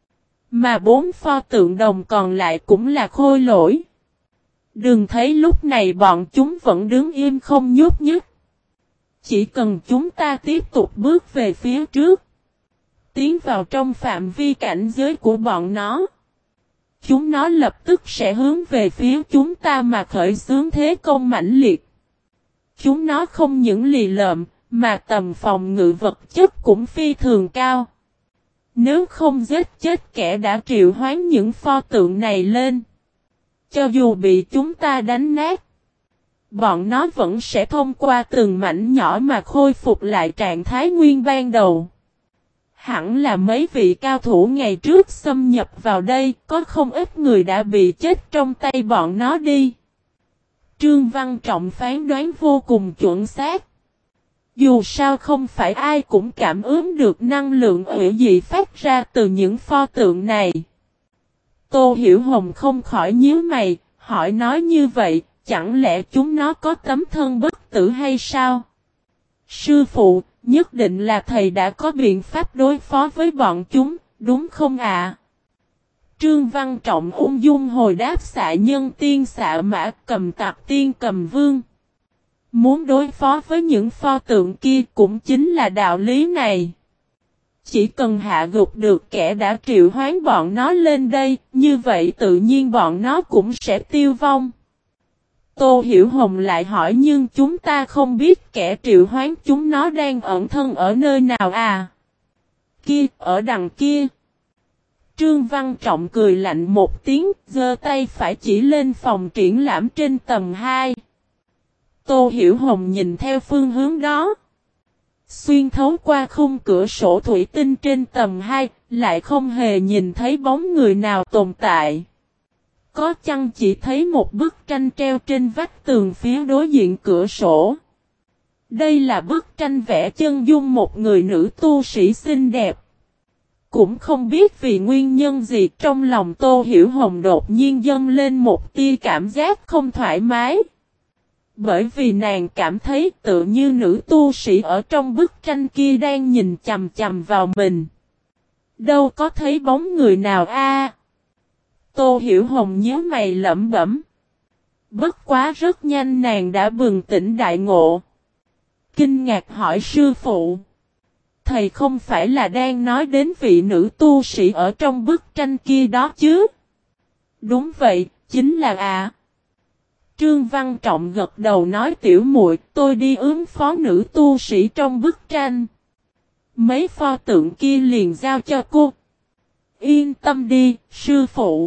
Mà bốn pho tượng đồng còn lại cũng là khôi lỗi. Đừng thấy lúc này bọn chúng vẫn đứng im không nhúc nhích. Chỉ cần chúng ta tiếp tục bước về phía trước, tiến vào trong phạm vi cảnh giới của bọn nó, chúng nó lập tức sẽ hướng về phía chúng ta mà khởi xướng thế công mãnh liệt. Chúng nó không những lì lợm, mà tầm phòng ngự vật chất cũng phi thường cao. Nếu không giết chết kẻ đã triệu hoán những pho tượng này lên, cho dù bị chúng ta đánh nát, bọn nó vẫn sẽ thông qua từng mảnh nhỏ mà khôi phục lại trạng thái nguyên ban đầu. Hẳn là mấy vị cao thủ ngày trước xâm nhập vào đây, có không ít người đã bị chết trong tay bọn nó đi. Trương Văn Trọng phán đoán vô cùng chuẩn xác. Dù sao không phải ai cũng cảm ứng được năng lượng hủy dị phát ra từ những pho tượng này. Tô Hiểu Hồng không khỏi nhíu mày, hỏi nói như vậy, chẳng lẽ chúng nó có tấm thân bất tử hay sao? Sư phụ, nhất định là thầy đã có biện pháp đối phó với bọn chúng, đúng không ạ? Trương Văn Trọng ung dung hồi đáp xạ nhân tiên xạ mã cầm tặc tiên cầm vương. Muốn đối phó với những pho tượng kia cũng chính là đạo lý này. Chỉ cần hạ gục được kẻ đã triệu hoán bọn nó lên đây, như vậy tự nhiên bọn nó cũng sẽ tiêu vong. Tô Hiểu Hồng lại hỏi nhưng chúng ta không biết kẻ triệu hoán chúng nó đang ẩn thân ở nơi nào à? Kia, ở đằng kia. Trương Văn Trọng cười lạnh một tiếng, giơ tay phải chỉ lên phòng triển lãm trên tầng hai. Tô Hiểu Hồng nhìn theo phương hướng đó. Xuyên thấu qua khung cửa sổ thủy tinh trên tầng hai, lại không hề nhìn thấy bóng người nào tồn tại. Có chăng chỉ thấy một bức tranh treo trên vách tường phía đối diện cửa sổ. Đây là bức tranh vẽ chân dung một người nữ tu sĩ xinh đẹp. Cũng không biết vì nguyên nhân gì trong lòng Tô Hiểu Hồng đột nhiên dâng lên một tia cảm giác không thoải mái. Bởi vì nàng cảm thấy tự như nữ tu sĩ ở trong bức tranh kia đang nhìn chằm chằm vào mình. Đâu có thấy bóng người nào a? Tô Hiểu Hồng nhớ mày lẩm bẩm. Bất quá rất nhanh nàng đã bừng tỉnh đại ngộ. Kinh ngạc hỏi sư phụ. Thầy không phải là đang nói đến vị nữ tu sĩ ở trong bức tranh kia đó chứ? Đúng vậy, chính là ạ. À. Trương Văn Trọng gật đầu nói tiểu muội, tôi đi ứng phó nữ tu sĩ trong bức tranh. Mấy pho tượng kia liền giao cho cô. Yên tâm đi, sư phụ.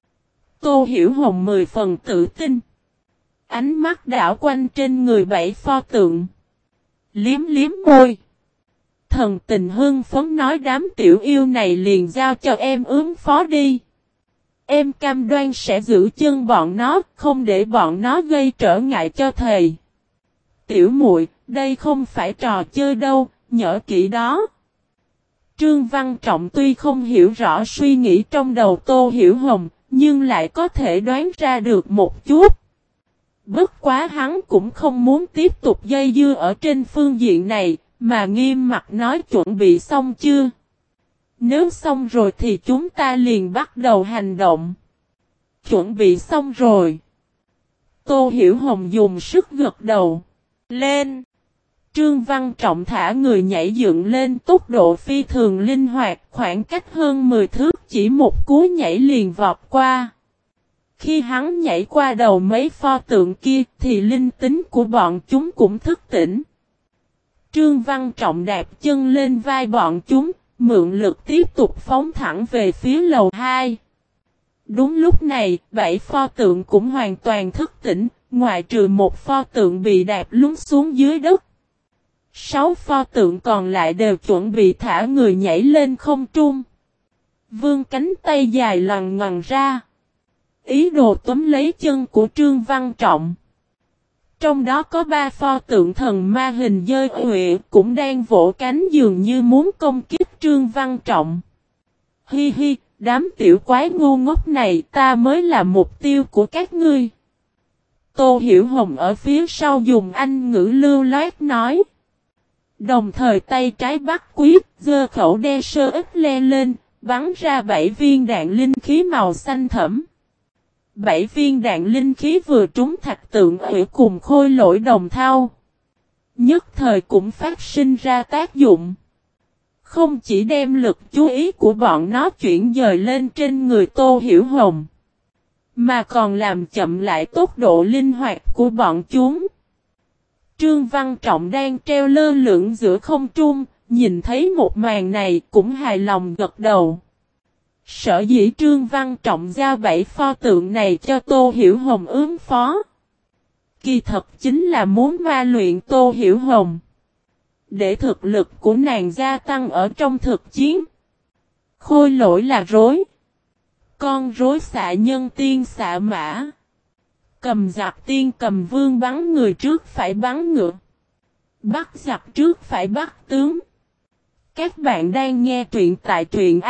Tô Hiểu Hồng mười phần tự tin. Ánh mắt đảo quanh trên người bảy pho tượng. Liếm liếm môi. Thần tình hưng phấn nói đám tiểu yêu này liền giao cho em ứng phó đi. Em cam đoan sẽ giữ chân bọn nó, không để bọn nó gây trở ngại cho thầy. Tiểu muội, đây không phải trò chơi đâu, nhớ kỹ đó. Trương Văn Trọng tuy không hiểu rõ suy nghĩ trong đầu Tô Hiểu Hồng, nhưng lại có thể đoán ra được một chút. Bất quá hắn cũng không muốn tiếp tục dây dưa ở trên phương diện này, mà nghiêm mặt nói chuẩn bị xong chưa? Nếu xong rồi thì chúng ta liền bắt đầu hành động. Chuẩn bị xong rồi. Tô Hiểu Hồng dùng sức gật đầu. Lên! Trương Văn Trọng thả người nhảy dựng lên tốc độ phi thường linh hoạt, khoảng cách hơn mười thước, chỉ một cú nhảy liền vọt qua. Khi hắn nhảy qua đầu mấy pho tượng kia thì linh tính của bọn chúng cũng thức tỉnh. Trương Văn Trọng đạp chân lên vai bọn chúng, mượn lực tiếp tục phóng thẳng về phía lầu hai. Đúng lúc này, bảy pho tượng cũng hoàn toàn thức tỉnh, ngoại trừ một pho tượng bị đạp lún xuống dưới đất. Sáu pho tượng còn lại đều chuẩn bị thả người nhảy lên không trung. Vươn cánh tay dài lằn ngoằn ra. Ý đồ túm lấy chân của Trương Văn Trọng. Trong đó có ba pho tượng thần ma hình dơi huệ cũng đang vỗ cánh dường như muốn công kích Trương Văn Trọng. Hi hi, đám tiểu quái ngu ngốc này ta mới là mục tiêu của các ngươi. Tô Hiểu Hồng ở phía sau dùng Anh ngữ lưu loát nói. Đồng thời tay trái bắt quyết, giơ khẩu đe sơ ít le lên, bắn ra bảy viên đạn linh khí màu xanh thẫm. Bảy viên đạn linh khí vừa trúng thạch tượng ủy cùng khôi lỗi đồng thau. Nhất thời cũng phát sinh ra tác dụng. Không chỉ đem lực chú ý của bọn nó chuyển dời lên trên người Tô Hiểu Hồng, mà còn làm chậm lại tốc độ linh hoạt của bọn chúng. Trương Văn Trọng đang treo lơ lửng giữa không trung, nhìn thấy một màn này cũng hài lòng gật đầu. Sở dĩ Trương Văn Trọng giao bảy pho tượng này cho Tô Hiểu Hồng ứng phó. Kỳ thật chính là muốn ma luyện Tô Hiểu Hồng. Để thực lực của nàng gia tăng ở trong thực chiến. Khôi lỗi là rối. Con rối xạ nhân tiên xạ mã. Cầm giặc tiên cầm vương bắn người trước phải bắn ngựa. Bắt giặc trước phải bắt tướng. Các bạn đang nghe truyện tại truyện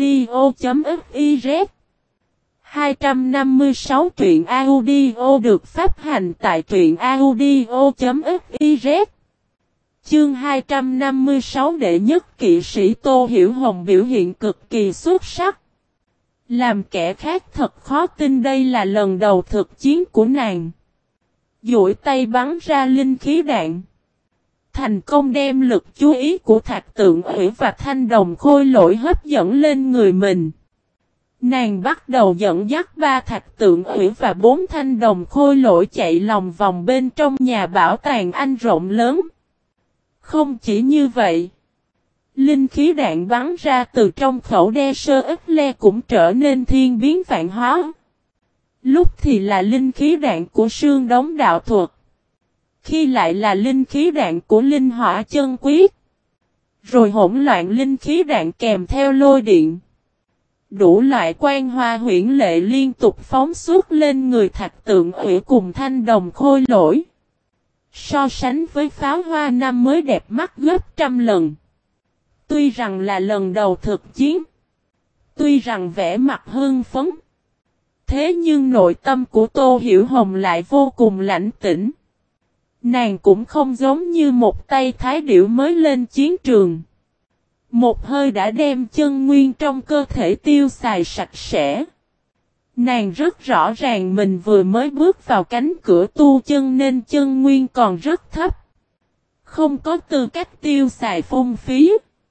audio.fiz. hai trăm năm mươi sáu truyện audio được phát hành tại truyện audio.fiz. Chương hai trăm năm mươi sáu đệ nhất kỵ sĩ Tô Hiểu Hồng biểu hiện cực kỳ xuất sắc. Làm kẻ khác thật khó tin đây là lần đầu thực chiến của nàng. Duỗi tay bắn ra linh khí đạn. Thành công đem lực chú ý của thạch tượng ủy và thanh đồng khôi lỗi hấp dẫn lên người mình. Nàng bắt đầu dẫn dắt ba thạch tượng ủy và bốn thanh đồng khôi lỗi chạy lòng vòng bên trong nhà bảo tàng Anh rộng lớn. Không chỉ như vậy, linh khí đạn bắn ra từ trong khẩu đe sơ ít le cũng trở nên thiên biến vạn hóa. Lúc thì là linh khí đạn của sương đống đạo thuật, khi lại là linh khí đạn của linh hỏa chân quyết, rồi hỗn loạn linh khí đạn kèm theo lôi điện. Đủ loại quan hoa huyễn lệ liên tục phóng xuất lên người thạch tượng ủy cùng thanh đồng khôi lỗi. So sánh với pháo hoa năm mới đẹp mắt gấp trăm lần. Tuy rằng là lần đầu thực chiến, tuy rằng vẻ mặt hưng phấn, thế nhưng nội tâm của Tô Hiểu Hồng lại vô cùng lãnh tĩnh. Nàng cũng không giống như một tay thái điểu mới lên chiến trường. Một hơi đã đem chân nguyên trong cơ thể tiêu xài sạch sẽ. Nàng rất rõ ràng mình vừa mới bước vào cánh cửa tu chân nên chân nguyên còn rất thấp. Không có tư cách tiêu xài phung phí.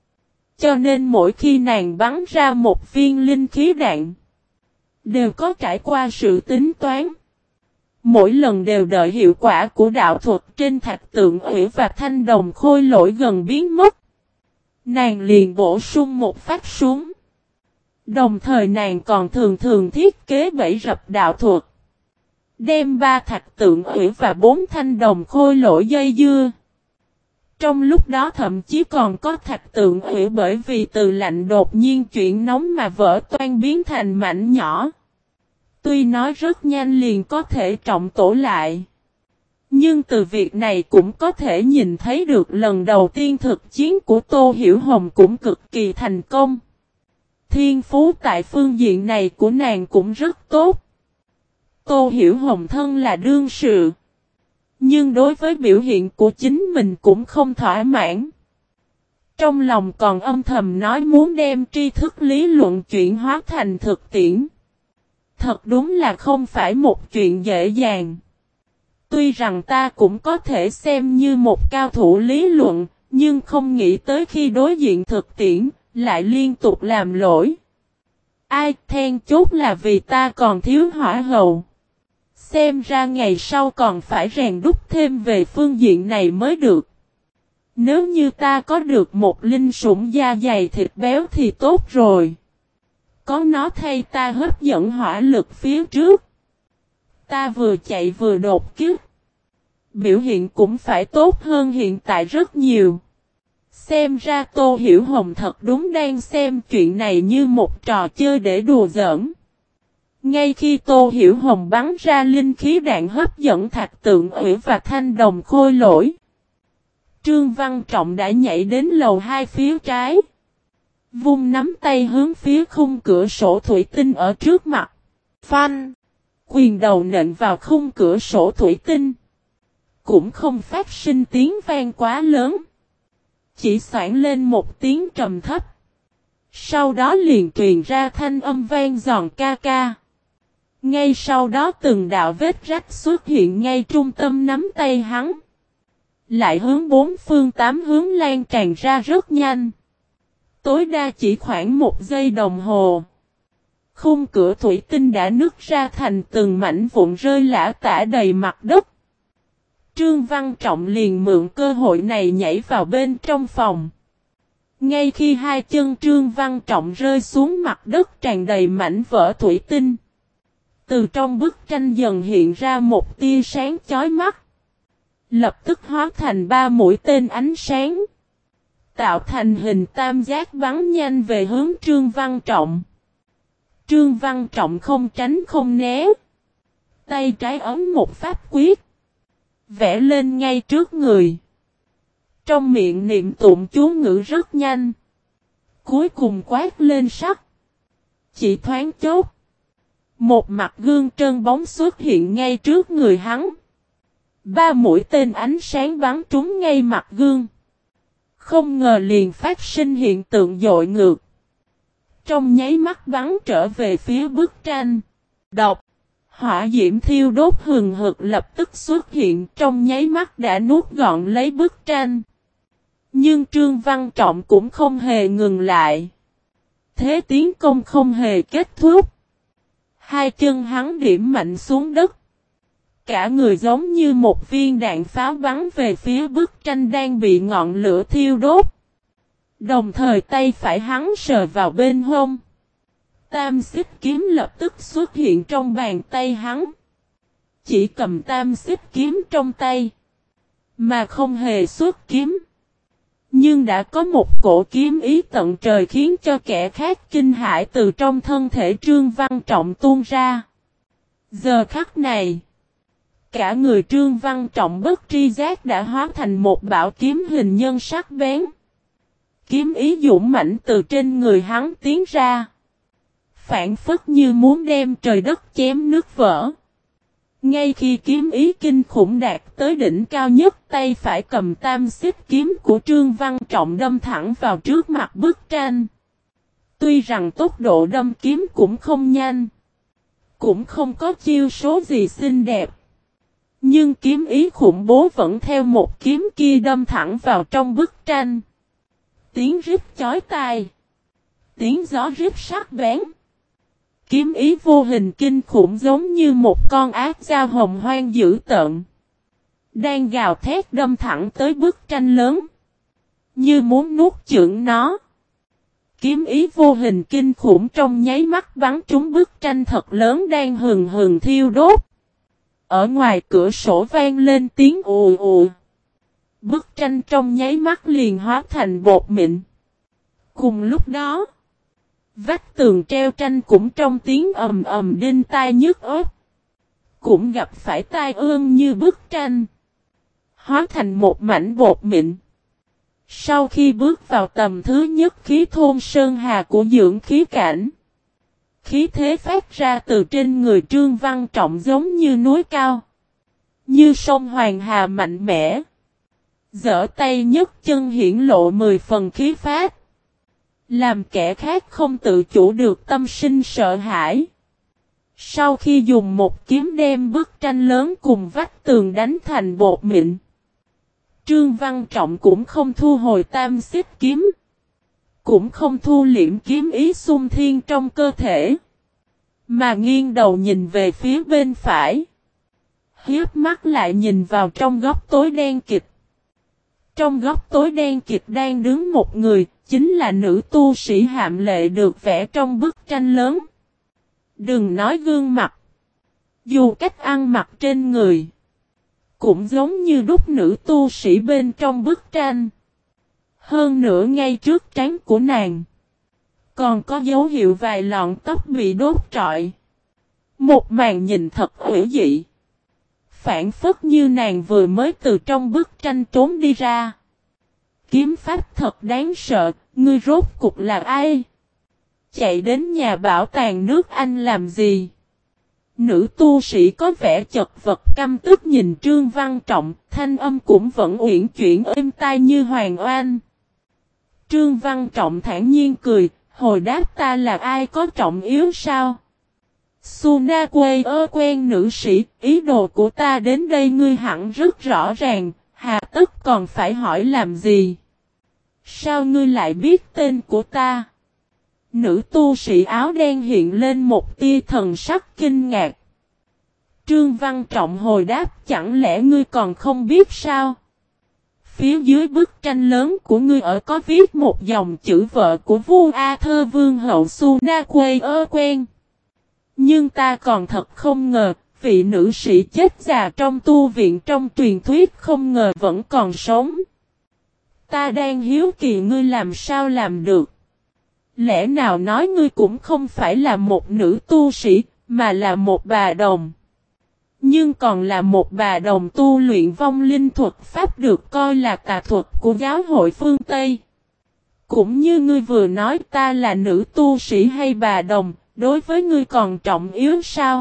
Cho nên mỗi khi nàng bắn ra một viên linh khí đạn, đều có trải qua sự tính toán. Mỗi lần đều đợi hiệu quả của đạo thuật trên thạch tượng hủy và thanh đồng khôi lỗi gần biến mất. Nàng liền bổ sung một phát súng. Đồng thời nàng còn thường thường thiết kế bẫy rập đạo thuật. Đem ba thạch tượng hủy và bốn thanh đồng khôi lỗi dây dưa. Trong lúc đó thậm chí còn có thạch tượng hủy bởi vì từ lạnh đột nhiên chuyển nóng mà vỡ toang biến thành mảnh nhỏ. Tuy nói rất nhanh liền có thể trọng tổ lại. Nhưng từ việc này cũng có thể nhìn thấy được lần đầu tiên thực chiến của Tô Hiểu Hồng cũng cực kỳ thành công. Thiên phú tại phương diện này của nàng cũng rất tốt. Tô Hiểu Hồng thân là đương sự. Nhưng đối với biểu hiện của chính mình cũng không thỏa mãn. Trong lòng còn âm thầm nói muốn đem tri thức lý luận chuyển hóa thành thực tiễn. Thật đúng là không phải một chuyện dễ dàng. Tuy rằng ta cũng có thể xem như một cao thủ lý luận, nhưng không nghĩ tới khi đối diện thực tiễn, lại liên tục làm lỗi. Ai then chốt là vì ta còn thiếu hỏa hầu. Xem ra ngày sau còn phải rèn đúc thêm về phương diện này mới được. Nếu như ta có được một linh sủng da dày thịt béo thì tốt rồi. Có nó thay ta hấp dẫn hỏa lực phía trước. Ta vừa chạy vừa đột kích. Biểu hiện cũng phải tốt hơn hiện tại rất nhiều. Xem ra Tô Hiểu Hồng thật đúng đang xem chuyện này như một trò chơi để đùa giỡn. Ngay khi Tô Hiểu Hồng bắn ra linh khí đạn hấp dẫn thạch tượng hủy và thanh đồng khôi lỗi, Trương Văn Trọng đã nhảy đến lầu hai phía trái. Vung nắm tay hướng phía khung cửa sổ thủy tinh ở trước mặt. Phanh! Quyền đầu nện vào khung cửa sổ thủy tinh. Cũng không phát sinh tiếng vang quá lớn. Chỉ xoảng lên một tiếng trầm thấp. Sau đó liền truyền ra thanh âm vang giòn ca ca. Ngay sau đó từng đạo vết rách xuất hiện ngay trung tâm nắm tay hắn. Lại hướng bốn phương tám hướng lan tràn ra rất nhanh. Tối đa chỉ khoảng một giây đồng hồ. Khung cửa thủy tinh đã nứt ra thành từng mảnh vụn rơi lả tả đầy mặt đất. Trương Văn Trọng liền mượn cơ hội này nhảy vào bên trong phòng. Ngay khi hai chân Trương Văn Trọng rơi xuống mặt đất tràn đầy mảnh vỡ thủy tinh. Từ trong bức tranh dần hiện ra một tia sáng chói mắt. Lập tức hóa thành ba mũi tên ánh sáng. Tạo thành hình tam giác bắn nhanh về hướng Trương Văn Trọng. Trương Văn Trọng không tránh không né. Tay trái ấn một pháp quyết. Vẽ lên ngay trước người. Trong miệng niệm tụng chú ngữ rất nhanh. Cuối cùng quát lên sắc. Chỉ thoáng chốc. Một mặt gương trơn bóng xuất hiện ngay trước người hắn. Ba mũi tên ánh sáng bắn trúng ngay mặt gương. Không ngờ liền phát sinh hiện tượng dội ngược. Trong nháy mắt bắn trở về phía bức tranh. Độc. Hỏa diễm thiêu đốt hừng hực lập tức xuất hiện trong nháy mắt đã nuốt gọn lấy bức tranh. Nhưng Trương Văn Trọng cũng không hề ngừng lại. Thế tiến công không hề kết thúc. Hai chân hắn điểm mạnh xuống đất. Cả người giống như một viên đạn pháo bắn về phía bức tranh đang bị ngọn lửa thiêu đốt. Đồng thời tay phải hắn sờ vào bên hông. Tam xích kiếm lập tức xuất hiện trong bàn tay hắn. Chỉ cầm tam xích kiếm trong tay. Mà không hề xuất kiếm. Nhưng đã có một cổ kiếm ý tận trời khiến cho kẻ khác kinh hãi từ trong thân thể Trương Văn Trọng tuôn ra. Giờ khắc này. Cả người Trương Văn Trọng bất tri giác đã hóa thành một bảo kiếm hình nhân sắc bén. Kiếm ý dũng mãnh từ trên người hắn tiến ra. Phản phất như muốn đem trời đất chém nước vỡ. Ngay khi kiếm ý kinh khủng đạt tới đỉnh cao nhất, tay phải cầm tam xích kiếm của Trương Văn Trọng đâm thẳng vào trước mặt bức tranh. Tuy rằng tốc độ đâm kiếm cũng không nhanh. Cũng không có chiêu số gì xinh đẹp. Nhưng kiếm ý khủng bố vẫn theo một kiếm kia đâm thẳng vào trong bức tranh. tiếng rít chói tai. Tiếng gió rít sắc bén. Kiếm ý vô hình kinh khủng giống như một con ác dao hồng hoang dữ tợn. Đang gào thét đâm thẳng tới bức tranh lớn. Như muốn nuốt chửng nó. Kiếm ý vô hình kinh khủng trong nháy mắt bắn trúng bức tranh thật lớn đang hừng hừng thiêu đốt. Ở ngoài cửa sổ vang lên tiếng ù ù. Bức tranh trong nháy mắt liền hóa thành bột mịn. Cùng lúc đó, vách tường treo tranh cũng trong tiếng ầm ầm đinh tai nhức óc. Cũng gặp phải tai ương như bức tranh. Hóa thành một mảnh bột mịn. Sau khi bước vào tầm thứ nhất khí thôn sơn hà của dưỡng khí cảnh. Khí thế phát ra từ trên người Trương Văn Trọng giống như núi cao. Như sông Hoàng Hà mạnh mẽ. Giở tay nhấc chân hiển lộ mười phần khí phát. Làm kẻ khác không tự chủ được tâm sinh sợ hãi. Sau khi dùng một kiếm đem bức tranh lớn cùng vách tường đánh thành bột mịn. Trương Văn Trọng cũng không thu hồi tam xích kiếm. Cũng không thu liễm kiếm ý xung thiên trong cơ thể. Mà nghiêng đầu nhìn về phía bên phải. Hiếp mắt lại nhìn vào trong góc tối đen kịt. Trong góc tối đen kịt đang đứng một người, chính là nữ tu sĩ Hạm Lệ được vẽ trong bức tranh lớn. Đừng nói gương mặt. Dù cách ăn mặc trên người. Cũng giống như đúc nữ tu sĩ bên trong bức tranh. Hơn nữa ngay trước trán của nàng. Còn có dấu hiệu vài lọn tóc bị đốt trọi. Một màn nhìn thật hủy dị. Phản phất như nàng vừa mới từ trong bức tranh trốn đi ra. Kiếm pháp thật đáng sợ, ngươi rốt cục là ai? Chạy đến nhà bảo tàng nước Anh làm gì? Nữ tu sĩ có vẻ chật vật căm tức nhìn Trương Văn Trọng, thanh âm cũng vẫn uyển chuyển êm tai như hoàng oanh. Trương Văn Trọng thản nhiên cười, hồi đáp ta là ai có trọng yếu sao? Suna quê ơ quen nữ sĩ, ý đồ của ta đến đây ngươi hẳn rất rõ ràng, hà tất còn phải hỏi làm gì? Sao ngươi lại biết tên của ta? Nữ tu sĩ áo đen hiện lên một tia thần sắc kinh ngạc. Trương Văn Trọng hồi đáp chẳng lẽ ngươi còn không biết sao? Phía dưới bức tranh lớn của ngươi ở có viết một dòng chữ vợ của vua A Thơ Vương hậu Suna quê ơ quen. Nhưng ta còn thật không ngờ, vị nữ sĩ chết già trong tu viện trong truyền thuyết không ngờ vẫn còn sống. Ta đang hiếu kỳ ngươi làm sao làm được. Lẽ nào nói ngươi cũng không phải là một nữ tu sĩ, mà là một bà đồng. Nhưng còn là một bà đồng tu luyện vong linh thuật pháp được coi là tà thuật của giáo hội phương Tây. Cũng như ngươi vừa nói ta là nữ tu sĩ hay bà đồng, đối với ngươi còn trọng yếu sao?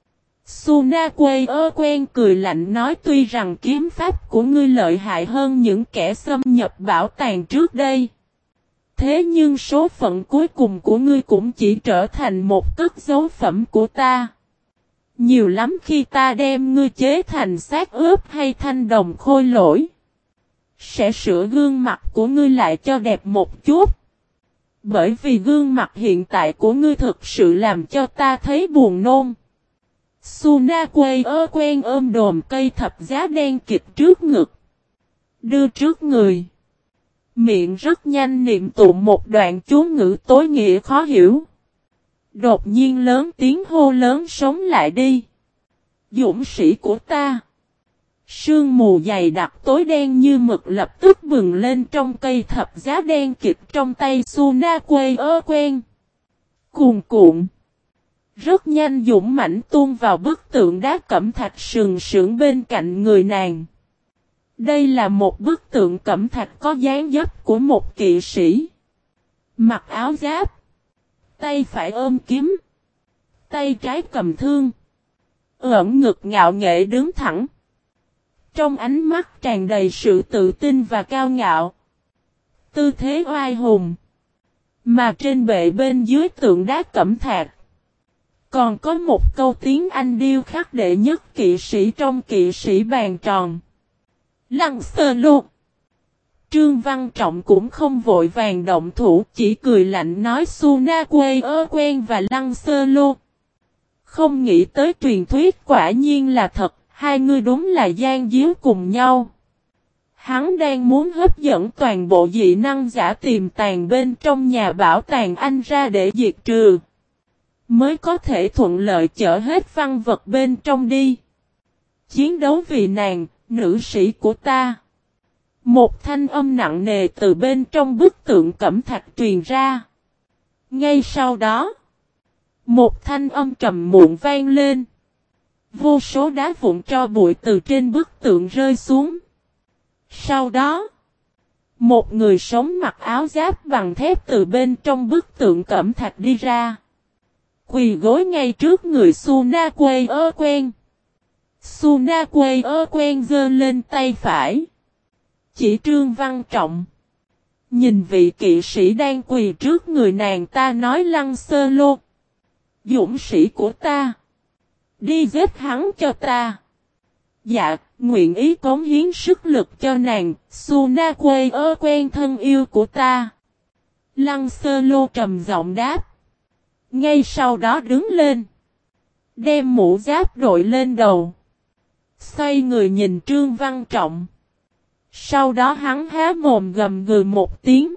Suna quê ơ quen cười lạnh nói tuy rằng kiếm pháp của ngươi lợi hại hơn những kẻ xâm nhập bảo tàng trước đây. Thế nhưng số phận cuối cùng của ngươi cũng chỉ trở thành một cất dấu phẩm của ta. Nhiều lắm khi ta đem ngươi chế thành xác ướp hay thanh đồng khôi lỗi. Sẽ sửa gương mặt của ngươi lại cho đẹp một chút. Bởi vì gương mặt hiện tại của ngươi thực sự làm cho ta thấy buồn nôn. Suna quê ơ quen ôm đồm cây thập giá đen kịch trước ngực. Đưa trước người. Miệng rất nhanh niệm tụng một đoạn chú ngữ tối nghĩa khó hiểu. Đột nhiên lớn tiếng hô lớn sống lại đi. Dũng sĩ của ta. Sương mù dày đặc tối đen như mực lập tức bừng lên trong cây thập giá đen kịch trong tay Suna quê ơ quen. Cuồn cuộn. Rất nhanh dũng mãnh tuôn vào bức tượng đá cẩm thạch sừng sững bên cạnh người nàng. Đây là một bức tượng cẩm thạch có dáng dấp của một kỵ sĩ. Mặc áo giáp. Tay phải ôm kiếm. Tay trái cầm thương. Ẩn ngực ngạo nghệ đứng thẳng. Trong ánh mắt tràn đầy sự tự tin và cao ngạo. Tư thế oai hùng. Mà trên bệ bên dưới tượng đá cẩm thạch. Còn có một câu tiếng Anh điêu khắc đệ nhất kỵ sĩ trong kỵ sĩ bàn tròn. Lăng sơ lục. Trương Văn Trọng cũng không vội vàng động thủ, chỉ cười lạnh nói Suna quê ơ quen và Lăng Sơ Lô. Không nghĩ tới truyền thuyết quả nhiên là thật, hai người đúng là gian díu cùng nhau. Hắn đang muốn hấp dẫn toàn bộ dị năng giả tiềm tàng bên trong nhà bảo tàng anh ra để diệt trừ. Mới có thể thuận lợi chở hết văn vật bên trong đi. Chiến đấu vì nàng, nữ sĩ của ta. Một thanh âm nặng nề từ bên trong bức tượng cẩm thạch truyền ra. Ngay sau đó, một thanh âm trầm muộn vang lên. Vô số đá vụn tro bụi từ trên bức tượng rơi xuống. Sau đó, một người sống mặc áo giáp bằng thép từ bên trong bức tượng cẩm thạch đi ra. Quỳ gối ngay trước người Suna quê ơ quen. Suna quê ơ quen giơ lên tay phải. Chỉ Trương Văn Trọng. Nhìn vị kỵ sĩ đang quỳ trước người nàng ta nói Lăng Sơ Lô. Dũng sĩ của ta. Đi giết hắn cho ta. Dạ, nguyện ý cống hiến sức lực cho nàng, Suna quê ơ quen thân yêu của ta. Lăng Sơ Lô trầm giọng đáp. Ngay sau đó đứng lên. Đem mũ giáp đội lên đầu. Xoay người nhìn Trương Văn Trọng. Sau đó hắn há mồm gầm gừ một tiếng.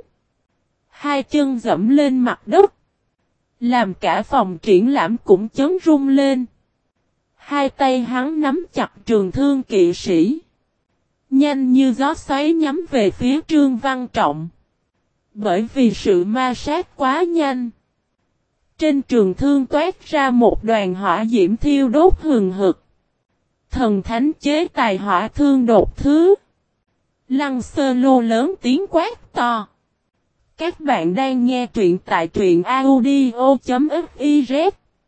Hai chân dẫm lên mặt đất. Làm cả phòng triển lãm cũng chấn rung lên. Hai tay hắn nắm chặt trường thương kỵ sĩ. Nhanh như gió xoáy nhắm về phía Trương Văn Trọng. Bởi vì sự ma sát quá nhanh. Trên trường thương toát ra một đoàn hỏa diễm thiêu đốt hừng hực. Thần thánh chế tài hỏa thương đột thứ. Lăng Sơ Lô lớn tiếng quát to. Các bạn đang nghe truyện tại truyện audio.fiz.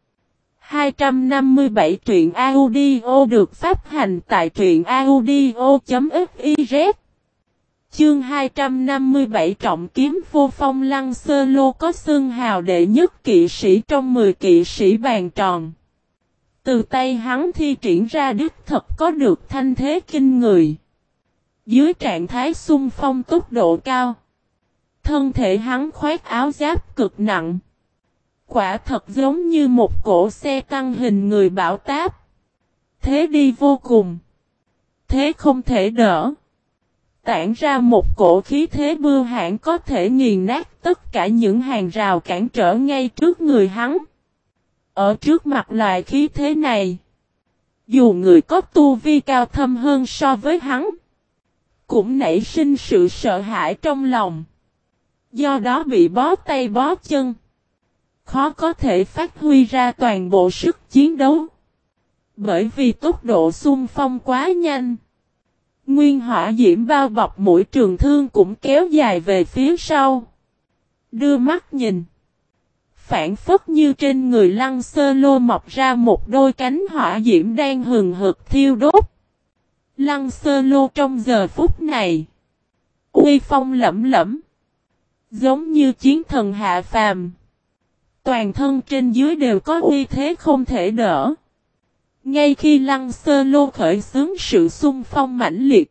hai trăm năm mươi bảy truyện audio được phát hành tại truyện audio.fiz. Chương hai trăm năm mươi bảy trọng kiếm vô phong. Lăng Sơ Lô có xưng hào đệ nhất kỵ sĩ trong mười kỵ sĩ bàn tròn. Từ tay hắn thi triển ra đích thật có được thanh thế kinh người. Dưới trạng thái xung phong tốc độ cao. Thân thể hắn khoác áo giáp cực nặng. Quả thật giống như một cỗ xe tăng hình người bão táp. Thế đi vô cùng. Thế không thể đỡ. Tản ra một cổ khí thế bưu hãn có thể nghiền nát tất cả những hàng rào cản trở ngay trước người hắn. Ở trước mặt loại khí thế này, dù người có tu vi cao thâm hơn so với hắn, cũng nảy sinh sự sợ hãi trong lòng. Do đó bị bó tay bó chân. Khó có thể phát huy ra toàn bộ sức chiến đấu. Bởi vì tốc độ xung phong quá nhanh. Nguyên hỏa diễm bao bọc mũi trường thương cũng kéo dài về phía sau. Đưa mắt nhìn. Phản phất như trên người Lăng Sơ Lô mọc ra một đôi cánh hỏa diễm đang hừng hực thiêu đốt. Lăng Sơ Lô trong giờ phút này. Uy phong lẫm lẫm. Giống như chiến thần hạ phàm. Toàn thân trên dưới đều có uy thế không thể đỡ. Ngay khi Lăng Sơ Lô khởi xướng sự xung phong mãnh liệt.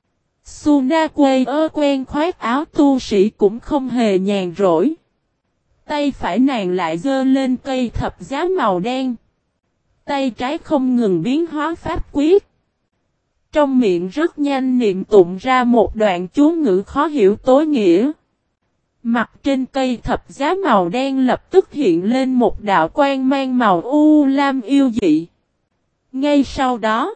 Suna quê ơ quen khoác áo tu sĩ cũng không hề nhàn rỗi. Tay phải nàng lại giơ lên cây thập giá màu đen. Tay trái không ngừng biến hóa pháp quyết. Trong miệng rất nhanh niệm tụng ra một đoạn chú ngữ khó hiểu tối nghĩa. Mặt trên cây thập giá màu đen lập tức hiện lên một đạo quang mang màu u lam yêu dị. Ngay sau đó,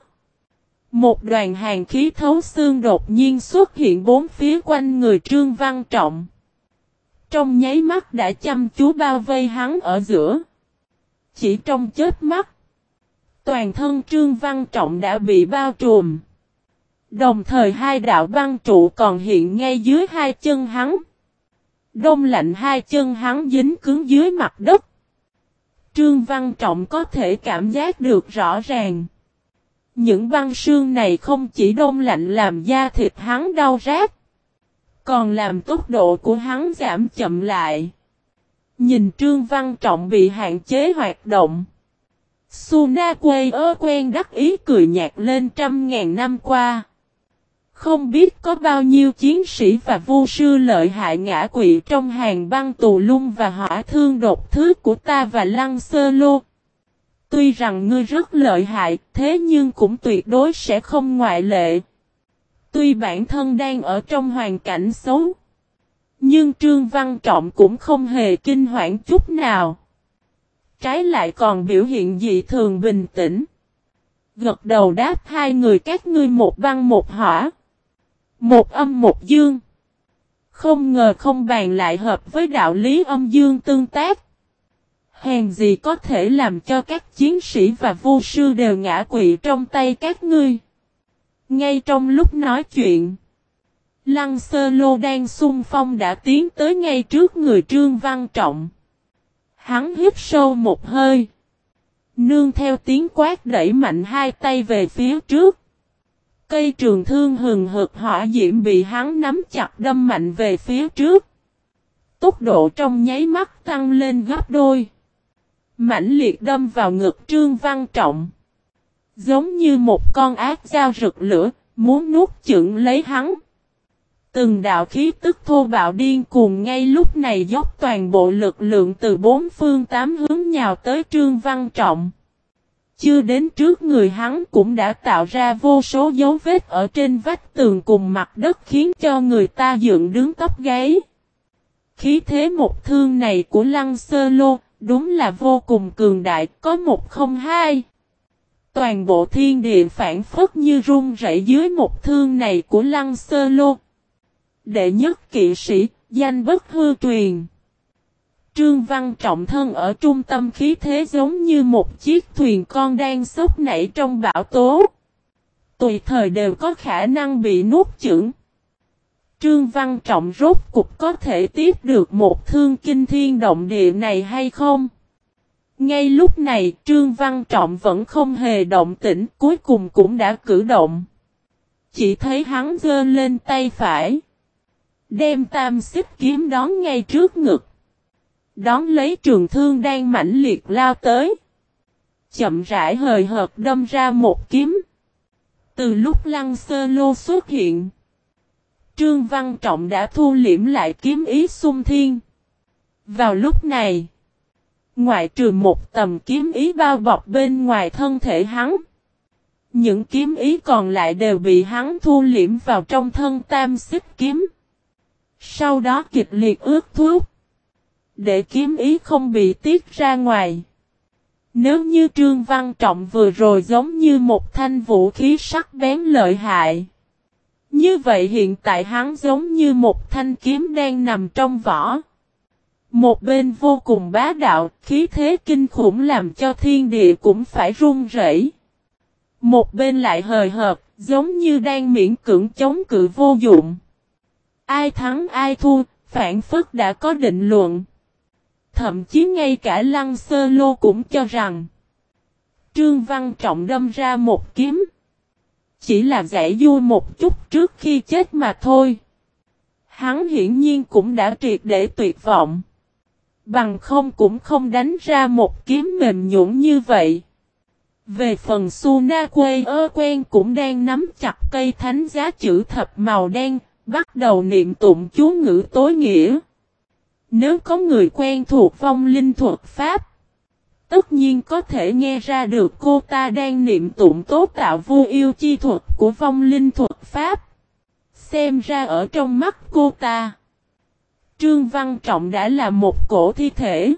một đoàn hàn khí thấu xương đột nhiên xuất hiện bốn phía quanh người Trương Văn Trọng. Trong nháy mắt đã chăm chú bao vây hắn ở giữa. Chỉ trong chớp mắt, toàn thân Trương Văn Trọng đã bị bao trùm. Đồng thời hai đạo băng trụ còn hiện ngay dưới hai chân hắn. Đông lạnh hai chân hắn dính cứng dưới mặt đất. Trương Văn Trọng có thể cảm giác được rõ ràng. Những băng sương này không chỉ đông lạnh làm da thịt hắn đau rát, còn làm tốc độ của hắn giảm chậm lại. Nhìn Trương Văn Trọng bị hạn chế hoạt động. Suna quê ơ quen đắc ý cười nhạt lên trăm ngàn năm qua. Không biết có bao nhiêu chiến sĩ và vu sư lợi hại ngã quỵ trong hàng băng tù lung và hỏa thương đột thứ của ta và Lăng Sơ Lô. Tuy rằng ngươi rất lợi hại, thế nhưng cũng tuyệt đối sẽ không ngoại lệ. Tuy bản thân đang ở trong hoàn cảnh xấu, nhưng Trương Văn Trọng cũng không hề kinh hoảng chút nào. Trái lại còn biểu hiện dị thường bình tĩnh. Gật đầu đáp hai người các ngươi một băng một hỏa. Một âm một dương. Không ngờ không bàn lại hợp với đạo lý âm dương tương tác. Hèn gì có thể làm cho các chiến sĩ và vu sư đều ngã quỵ trong tay các ngươi. Ngay trong lúc nói chuyện, Lăng Sơ Lô đang xung phong đã tiến tới ngay trước người Trương Văn Trọng. Hắn hít sâu một hơi. Nương theo tiếng quát đẩy mạnh hai tay về phía trước. Cây trường thương hừng hực hỏa diễm bị hắn nắm chặt đâm mạnh về phía trước. Tốc độ trong nháy mắt tăng lên gấp đôi. Mãnh liệt đâm vào ngực Trương Văn Trọng. Giống như một con ác dao rực lửa, muốn nuốt chửng lấy hắn. Từng đạo khí tức thô bạo điên cuồng ngay lúc này dốc toàn bộ lực lượng từ bốn phương tám hướng nhào tới Trương Văn Trọng. Chưa đến trước người hắn cũng đã tạo ra vô số dấu vết ở trên vách tường cùng mặt đất khiến cho người ta dựng đứng tóc gáy. Khí thế một thương này của Lăng Sơ Lô đúng là vô cùng cường đại, có một không hai. Toàn bộ thiên địa phản phất như rung rẩy dưới một thương này của Lăng Sơ Lô. Đệ nhất kỵ sĩ, danh bất hư truyền. Trương Văn Trọng thân ở trung tâm khí thế giống như một chiếc thuyền con đang xốc nảy trong bão tố. Tùy thời đều có khả năng bị nuốt chửng. Trương Văn Trọng rốt cục có thể tiếp được một thương kinh thiên động địa này hay không? Ngay lúc này Trương Văn Trọng vẫn không hề động tĩnh, cuối cùng cũng đã cử động. Chỉ thấy hắn giơ lên tay phải. Đem tam xích kiếm đón ngay trước ngực. Đón lấy trường thương đang mãnh liệt lao tới. Chậm rãi hời hợt đâm ra một kiếm. Từ lúc Lăng Sơ Lô xuất hiện, Trương Văn Trọng đã thu liễm lại kiếm ý xung thiên. Vào lúc này, ngoại trừ một tầm kiếm ý bao bọc bên ngoài thân thể hắn, những kiếm ý còn lại đều bị hắn thu liễm vào trong thân tam xích kiếm. Sau đó kịch liệt ướt thuốc, để kiếm ý không bị tiết ra ngoài. Nếu như Trương Văn Trọng vừa rồi giống như một thanh vũ khí sắc bén lợi hại, như vậy hiện tại hắn giống như một thanh kiếm đang nằm trong vỏ. Một bên vô cùng bá đạo, khí thế kinh khủng làm cho thiên địa cũng phải run rẩy. Một bên lại hời hợt, giống như đang miễn cưỡng chống cự vô dụng. Ai thắng ai thua, phản phất đã có định luận. Thậm chí ngay cả Lăng Sơ Lô cũng cho rằng Trương Văn Trọng đâm ra một kiếm, chỉ là giải vui một chút trước khi chết mà thôi. Hắn hiển nhiên cũng đã triệt để tuyệt vọng. Bằng không cũng không đánh ra một kiếm mềm nhũn như vậy. Về phần Suna quê ơ quen cũng đang nắm chặt cây thánh giá chữ thập màu đen, bắt đầu niệm tụng chú ngữ tối nghĩa. Nếu có người quen thuộc vong linh thuật pháp, tất nhiên có thể nghe ra được cô ta đang niệm tụng tố tạo vô yêu chi thuật của vong linh thuật pháp. Xem ra ở trong mắt cô ta, Trương Văn Trọng đã là một cổ thi thể.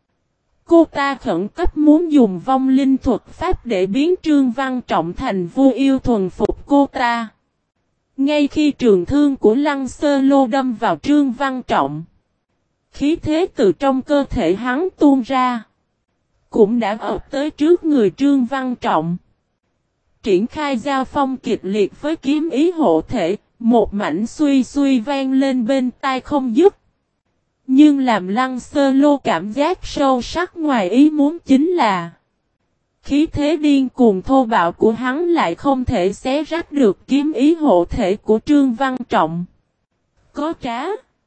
Cô ta khẩn cấp muốn dùng vong linh thuật pháp để biến Trương Văn Trọng thành vô yêu thuần phục cô ta. Ngay khi trường thương của Lăng Sơ Lô đâm vào Trương Văn Trọng, khí thế từ trong cơ thể hắn tuôn ra, cũng đã ập tới trước người Trương Văn Trọng. Triển khai giao phong kịch liệt với kiếm ý hộ thể, một mảnh suy suy vang lên bên tai không dứt. Nhưng làm Lăng Sơ Lô cảm giác sâu sắc ngoài ý muốn chính là khí thế điên cuồng thô bạo của hắn lại không thể xé rách được kiếm ý hộ thể của Trương Văn Trọng. Có trá!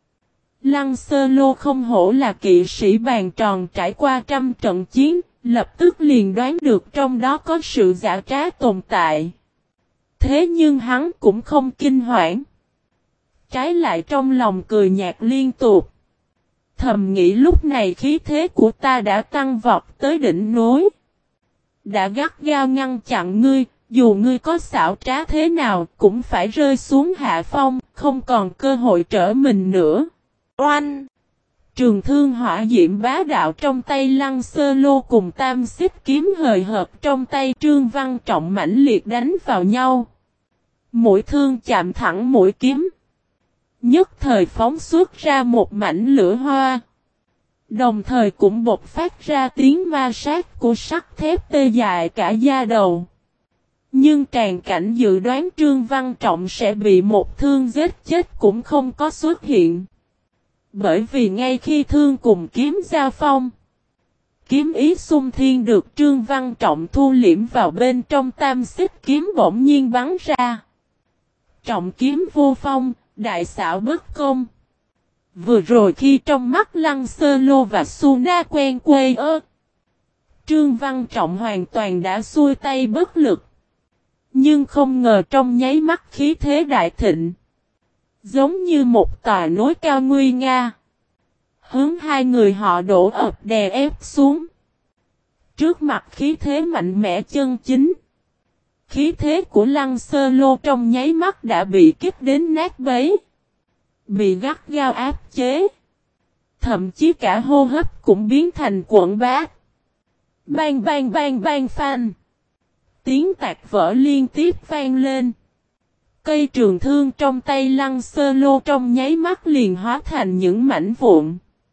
Lăng Sơ Lô không hổ là kỵ sĩ bàn tròn trải qua trăm trận chiến, lập tức liền đoán được trong đó có sự giả trá tồn tại. Thế nhưng hắn cũng không kinh hoảng. Trái lại trong lòng cười nhạt liên tục. Thầm nghĩ lúc này khí thế của ta đã tăng vọt tới đỉnh núi. Đã gắt gao ngăn chặn ngươi, dù ngươi có xảo trá thế nào cũng phải rơi xuống hạ phong, không còn cơ hội trở mình nữa. Oanh! Trường thương hỏa diễm bá đạo trong tay Lăng Sơ Lô cùng tam xích kiếm hời hợt trong tay Trương Văn Trọng mãnh liệt đánh vào nhau. Mũi thương chạm thẳng mũi kiếm. Nhất thời phóng xuất ra một mảnh lửa hoa. Đồng thời cũng bộc phát ra tiếng ma sát của sắt thép tê dại cả da đầu. Nhưng tràn cảnh dự đoán Trương Văn Trọng sẽ bị một thương giết chết cũng không có xuất hiện. Bởi vì ngay khi thương cùng kiếm giao phong, kiếm ý xung thiên được Trương Văn Trọng thu liễm vào bên trong tam xích kiếm bỗng nhiên bắn ra. Trọng kiếm vô phong, đại xảo bất công. Vừa rồi khi trong mắt Lăng Sơ Lô và Suna quen quê ơ, Trương Văn Trọng hoàn toàn đã xuôi tay bất lực. Nhưng không ngờ trong nháy mắt khí thế đại thịnh, giống như một tòa núi cao nguy nga, hướng hai người họ đổ ập đè ép xuống. Trước mặt khí thế mạnh mẽ chân chính, khí thế của Lăng Sơ Lô trong nháy mắt đã bị kích đến nát bấy, bị gắt gao áp chế. Thậm chí cả hô hấp cũng biến thành cuộn bát. Bang bang bang bang phanh. Tiếng tạc vỡ liên tiếp vang lên. Cây trường thương trong tay Lăng Sơ Lô trong nháy mắt liền hóa thành những mảnh vụn.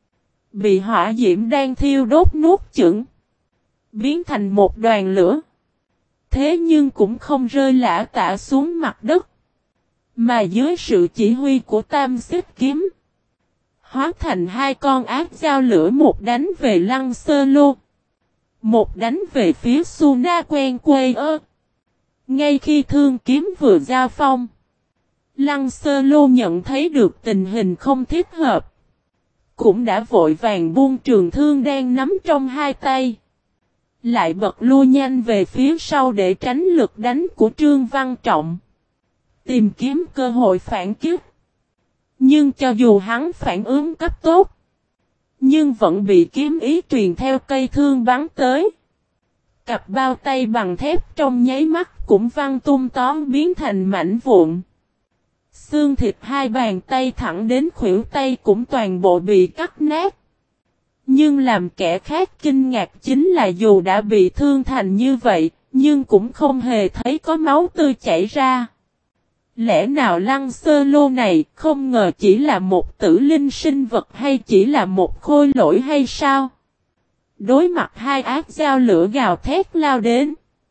Bị hỏa diễm đang thiêu đốt nuốt chửng. Biến thành một đoàn lửa. Thế nhưng cũng không rơi lả tả xuống mặt đất. Mà dưới sự chỉ huy của tam xích kiếm, hóa thành hai con ác dao lửa, một đánh về Lăng Sơ Lô, một đánh về phía Suna quen quê ơ. Ngay khi thương kiếm vừa giao phong, Lăng Sơ Lô nhận thấy được tình hình không thích hợp, cũng đã vội vàng buông trường thương đang nắm trong hai tay, lại bật lui nhanh về phía sau để tránh lực đánh của Trương Văn Trọng, tìm kiếm cơ hội phản kích. Nhưng cho dù hắn phản ứng cấp tốt, nhưng vẫn bị kiếm ý truyền theo cây thương bắn tới. Cặp bao tay bằng thép trong nháy mắt cũng văng tung tóm biến thành mảnh vụn. Xương thịt hai bàn tay thẳng đến khuỷu tay cũng toàn bộ bị cắt nát. Nhưng làm kẻ khác kinh ngạc chính là dù đã bị thương thành như vậy, nhưng cũng không hề thấy có máu tươi chảy ra. Lẽ nào Lăng Sơ Lô này không ngờ chỉ là một tử linh sinh vật hay chỉ là một khôi lỗi hay sao? Đối mặt hai ác dao lửa gào thét lao đến.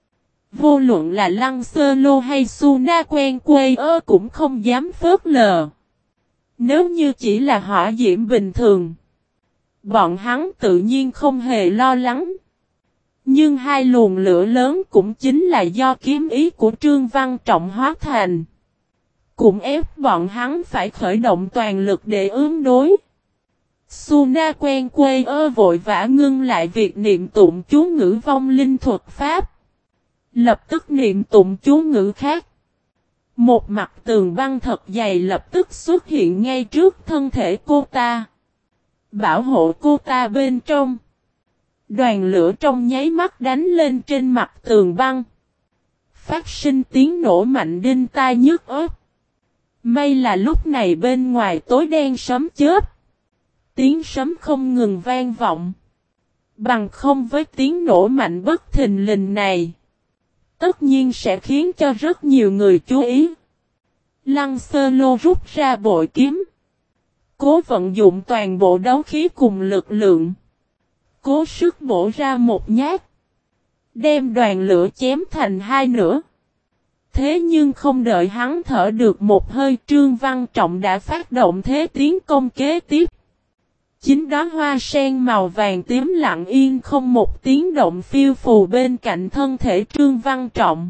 Vô luận là Lăng Sơ Lô hay Suna quen quê ơ cũng không dám phớt lờ. Nếu như chỉ là hỏa diễm bình thường, bọn hắn tự nhiên không hề lo lắng. Nhưng hai luồng lửa lớn cũng chính là do kiếm ý của Trương Văn Trọng hóa thành, cũng ép bọn hắn phải khởi động toàn lực để ứng đối. Suna quen quê ơ vội vã ngưng lại việc niệm tụng chú ngữ vong linh thuật pháp. Lập tức niệm tụng chú ngữ khác. Một mặt tường băng thật dày lập tức xuất hiện ngay trước thân thể cô ta, bảo hộ cô ta bên trong. Đoàn lửa trong nháy mắt đánh lên trên mặt tường băng, phát sinh tiếng nổ mạnh đinh tai nhức óc. May là lúc này bên ngoài tối đen sấm chớp, tiếng sấm không ngừng vang vọng. Bằng không với tiếng nổ mạnh bất thình lình này, tất nhiên sẽ khiến cho rất nhiều người chú ý. Lăng Sơ Lô rút ra bội kiếm, cố vận dụng toàn bộ đấu khí cùng lực lượng, cố sức bổ ra một nhát, đem đoàn lửa chém thành hai nửa. Thế nhưng không đợi hắn thở được một hơi, Trương Văn Trọng đã phát động thế tiến công kế tiếp. Chính đóa hoa sen màu vàng tím lặng yên không một tiếng động phiêu phù bên cạnh thân thể Trương Văn Trọng.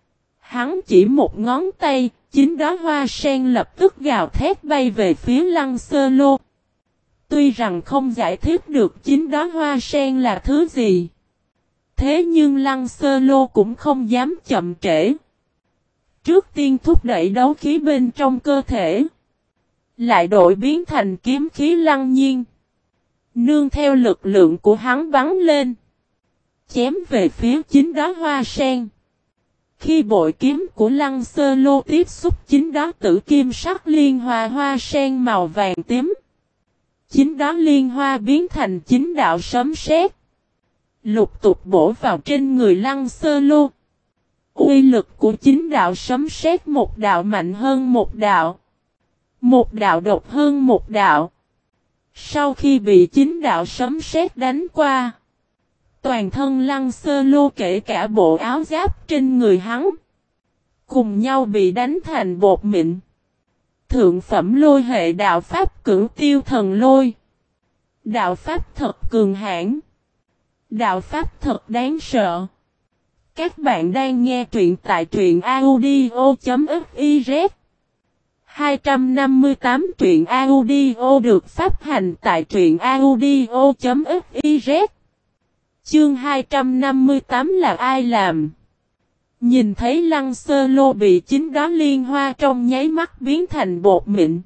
Hắn chỉ một ngón tay, chính đóa hoa sen lập tức gào thét bay về phía Lăng Sơ Lô. Tuy rằng không giải thích được chính đóa hoa sen là thứ gì, thế nhưng Lăng Sơ Lô cũng không dám chậm trễ. trước tiên thúc đẩy đấu khí bên trong cơ thể. Lại đổi biến thành kiếm khí lăng nhiên. Nương theo lực lượng của hắn bắn lên. Chém về phía chính đó hoa sen. Khi bội kiếm của Lăng Sơ Lô tiếp xúc chính đó tử kim sắc liên hoa hoa sen màu vàng tím. Chính đó liên hoa biến thành chính đạo sấm sét. Lục tục bổ vào trên người Lăng Sơ Lô. Uy lực của chính đạo sấm sét một đạo mạnh hơn một đạo. Một đạo độc hơn một đạo. Sau khi bị chính đạo sấm sét đánh qua. Toàn thân Lăng Sơ Lô kể cả bộ áo giáp trên người hắn. Cùng nhau bị đánh thành bột mịn. Thượng phẩm lôi hệ đạo pháp cửu tiêu thần lôi. Đạo pháp thật cường hãn. Đạo pháp thật đáng sợ. Các bạn đang nghe truyện tại truyện audio.fiz. hai trăm năm mươi tám truyện audio được phát hành tại truyện audio.fiz. Chương hai trăm năm mươi tám là ai làm? Nhìn thấy Lăng Sơ Lô bị chính đó liên hoa trong nháy mắt biến thành bột mịn.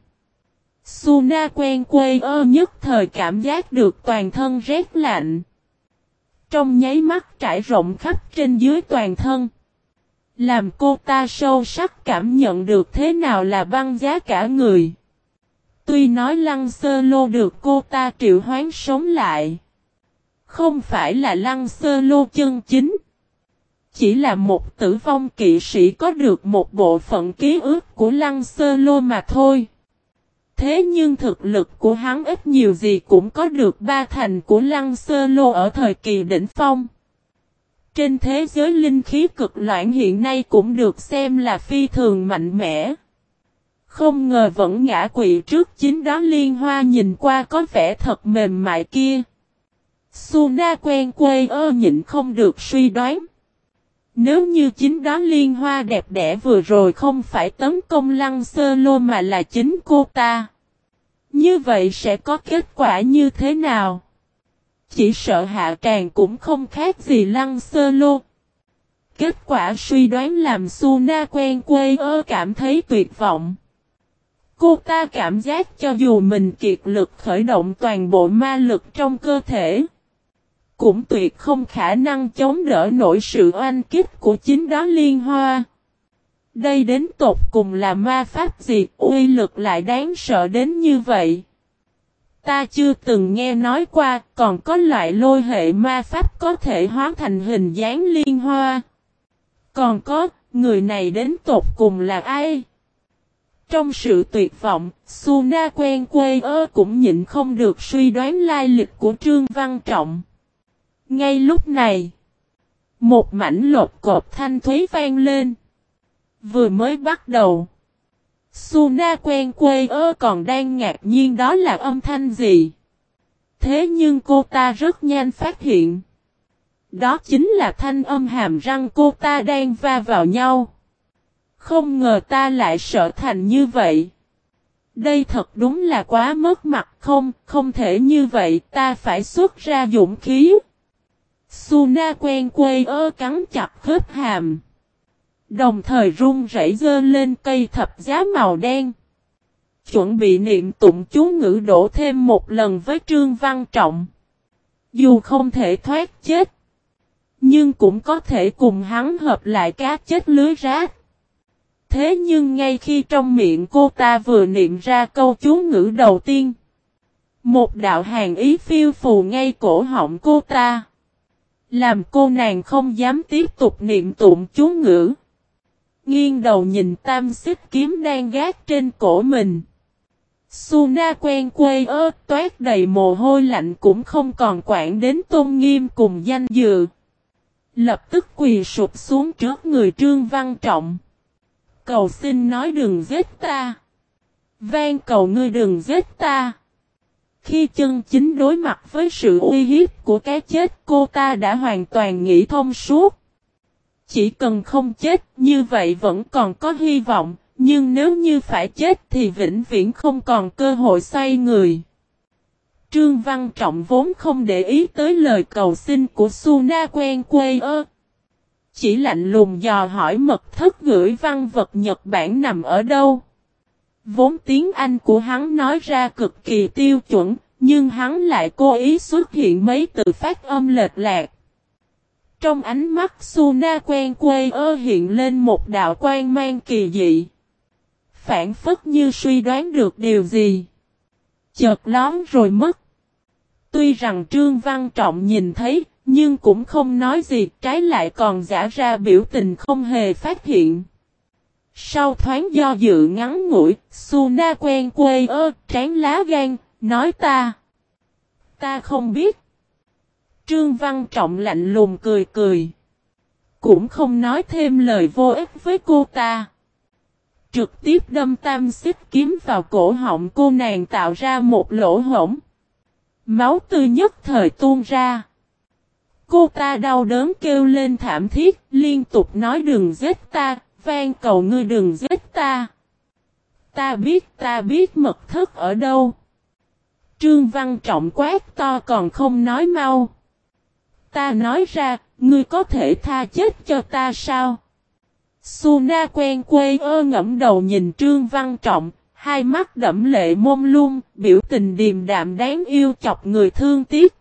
Suna quen quê ơ nhất thời cảm giác được toàn thân rét lạnh. Trong nháy mắt trải rộng khắp trên dưới toàn thân. Làm cô ta sâu sắc cảm nhận được thế nào là băng giá cả người. Tuy nói Lăng Sơ Lô được cô ta triệu hoán sống lại. Không phải là Lăng Sơ Lô chân chính. Chỉ là một tử vong kỵ sĩ có được một bộ phận ký ức của Lăng Sơ Lô mà thôi. Thế nhưng thực lực của hắn ít nhiều gì cũng có được ba thành của Lăng Sơ Lô ở thời kỳ đỉnh phong. Trên thế giới linh khí cực loạn hiện nay cũng được xem là phi thường mạnh mẽ. Không ngờ vẫn ngã quỵ trước chính đó liên hoa nhìn qua có vẻ thật mềm mại kia. Suna quen quê ơ nhịn không được suy đoán. Nếu như chính đó liên hoa đẹp đẽ vừa rồi không phải tấn công Lăng Sơ Lô mà là chính cô ta. Như vậy sẽ có kết quả như thế nào? Chỉ sợ hạ tràng cũng không khác gì Lăng Sơ Lô. Kết quả suy đoán làm Suna quen quê ơ cảm thấy tuyệt vọng. Cô ta cảm giác cho dù mình kiệt lực khởi động toàn bộ ma lực trong cơ thể. Cũng tuyệt không khả năng chống đỡ nổi sự oanh kích của chính đó liên hoa. Đây đến tột cùng là ma pháp gì, uy lực lại đáng sợ đến như vậy. Ta chưa từng nghe nói qua, còn có loại lôi hệ ma pháp có thể hóa thành hình dáng liên hoa. Còn có, người này đến tột cùng là ai? Trong sự tuyệt vọng, Suna quen quê ơ cũng nhịn không được suy đoán lai lịch của Trương Văn Trọng. Ngay lúc này, một mảnh lột cột thanh thúy vang lên. Vừa mới bắt đầu, Suna quen quê ơ còn đang ngạc nhiên đó là âm thanh gì. Thế nhưng cô ta rất nhanh phát hiện. Đó chính là thanh âm hàm răng cô ta đang va vào nhau. Không ngờ ta lại sợ thành như vậy. Đây thật đúng là quá mất mặt, không, không thể như vậy, ta phải xuất ra dũng khí. Suna quen quê ơ cắn chặt khớp hàm. Đồng thời run rẩy giơ lên cây thập giá màu đen. Chuẩn bị niệm tụng chú ngữ đổ thêm một lần với Trương Văn Trọng. Dù không thể thoát chết, nhưng cũng có thể cùng hắn hợp lại cá chết lưới rác. Thế nhưng ngay khi trong miệng cô ta vừa niệm ra câu chú ngữ đầu tiên, một đạo hàn ý phiêu phù ngay cổ họng cô ta. Làm cô nàng không dám tiếp tục niệm tụng chú ngữ. Nghiêng đầu nhìn tam xích kiếm đang gác trên cổ mình. Suna quen quê ơ toát đầy mồ hôi lạnh cũng không còn quản đến tôn nghiêm cùng danh dự. Lập tức quỳ sụp xuống trước người Trương Văn Trọng. Cầu xin nói đừng giết ta. Van cầu ngươi đừng giết ta. Khi chân chính đối mặt với sự uy hiếp của cái chết, cô ta đã hoàn toàn nghĩ thông suốt. Chỉ cần không chết, như vậy vẫn còn có hy vọng, nhưng nếu như phải chết thì vĩnh viễn không còn cơ hội xoay người. Trương Văn Trọng vốn không để ý tới lời cầu xin của Suna quen quê ơ. Chỉ lạnh lùng dò hỏi mật thất gửi văn vật Nhật Bản nằm ở đâu. Vốn tiếng Anh của hắn nói ra cực kỳ tiêu chuẩn, nhưng hắn lại cố ý xuất hiện mấy từ phát âm lệch lạc. Trong ánh mắt Suna quen quê ơ hiện lên một đạo quan mang kỳ dị. Phản phất như suy đoán được điều gì. Chợt lóm rồi mất. Tuy rằng Trương Văn Trọng nhìn thấy, nhưng cũng không nói gì, trái lại còn giả ra biểu tình không hề phát hiện. Sau thoáng do dự ngắn ngủi, Suna quen quê ơ, trán lá gan, nói ta. Ta không biết. Trương Văn Trọng lạnh lùng cười cười. Cũng không nói thêm lời vô ích với cô ta. Trực tiếp đâm tam xích kiếm vào cổ họng cô nàng tạo ra một lỗ hổng. Máu tươi nhất thời tuôn ra. Cô ta đau đớn kêu lên thảm thiết, liên tục nói đừng giết ta, van cầu ngươi đừng giết ta. Ta biết, ta biết mật thất ở đâu. Trương Văn Trọng quát to còn không nói mau. Ta nói ra, ngươi có thể tha chết cho ta sao? Suna quen quê ơ ngẫm đầu nhìn Trương Văn Trọng, hai mắt đẫm lệ mông lung, biểu tình điềm đạm đáng yêu chọc người thương tiếc.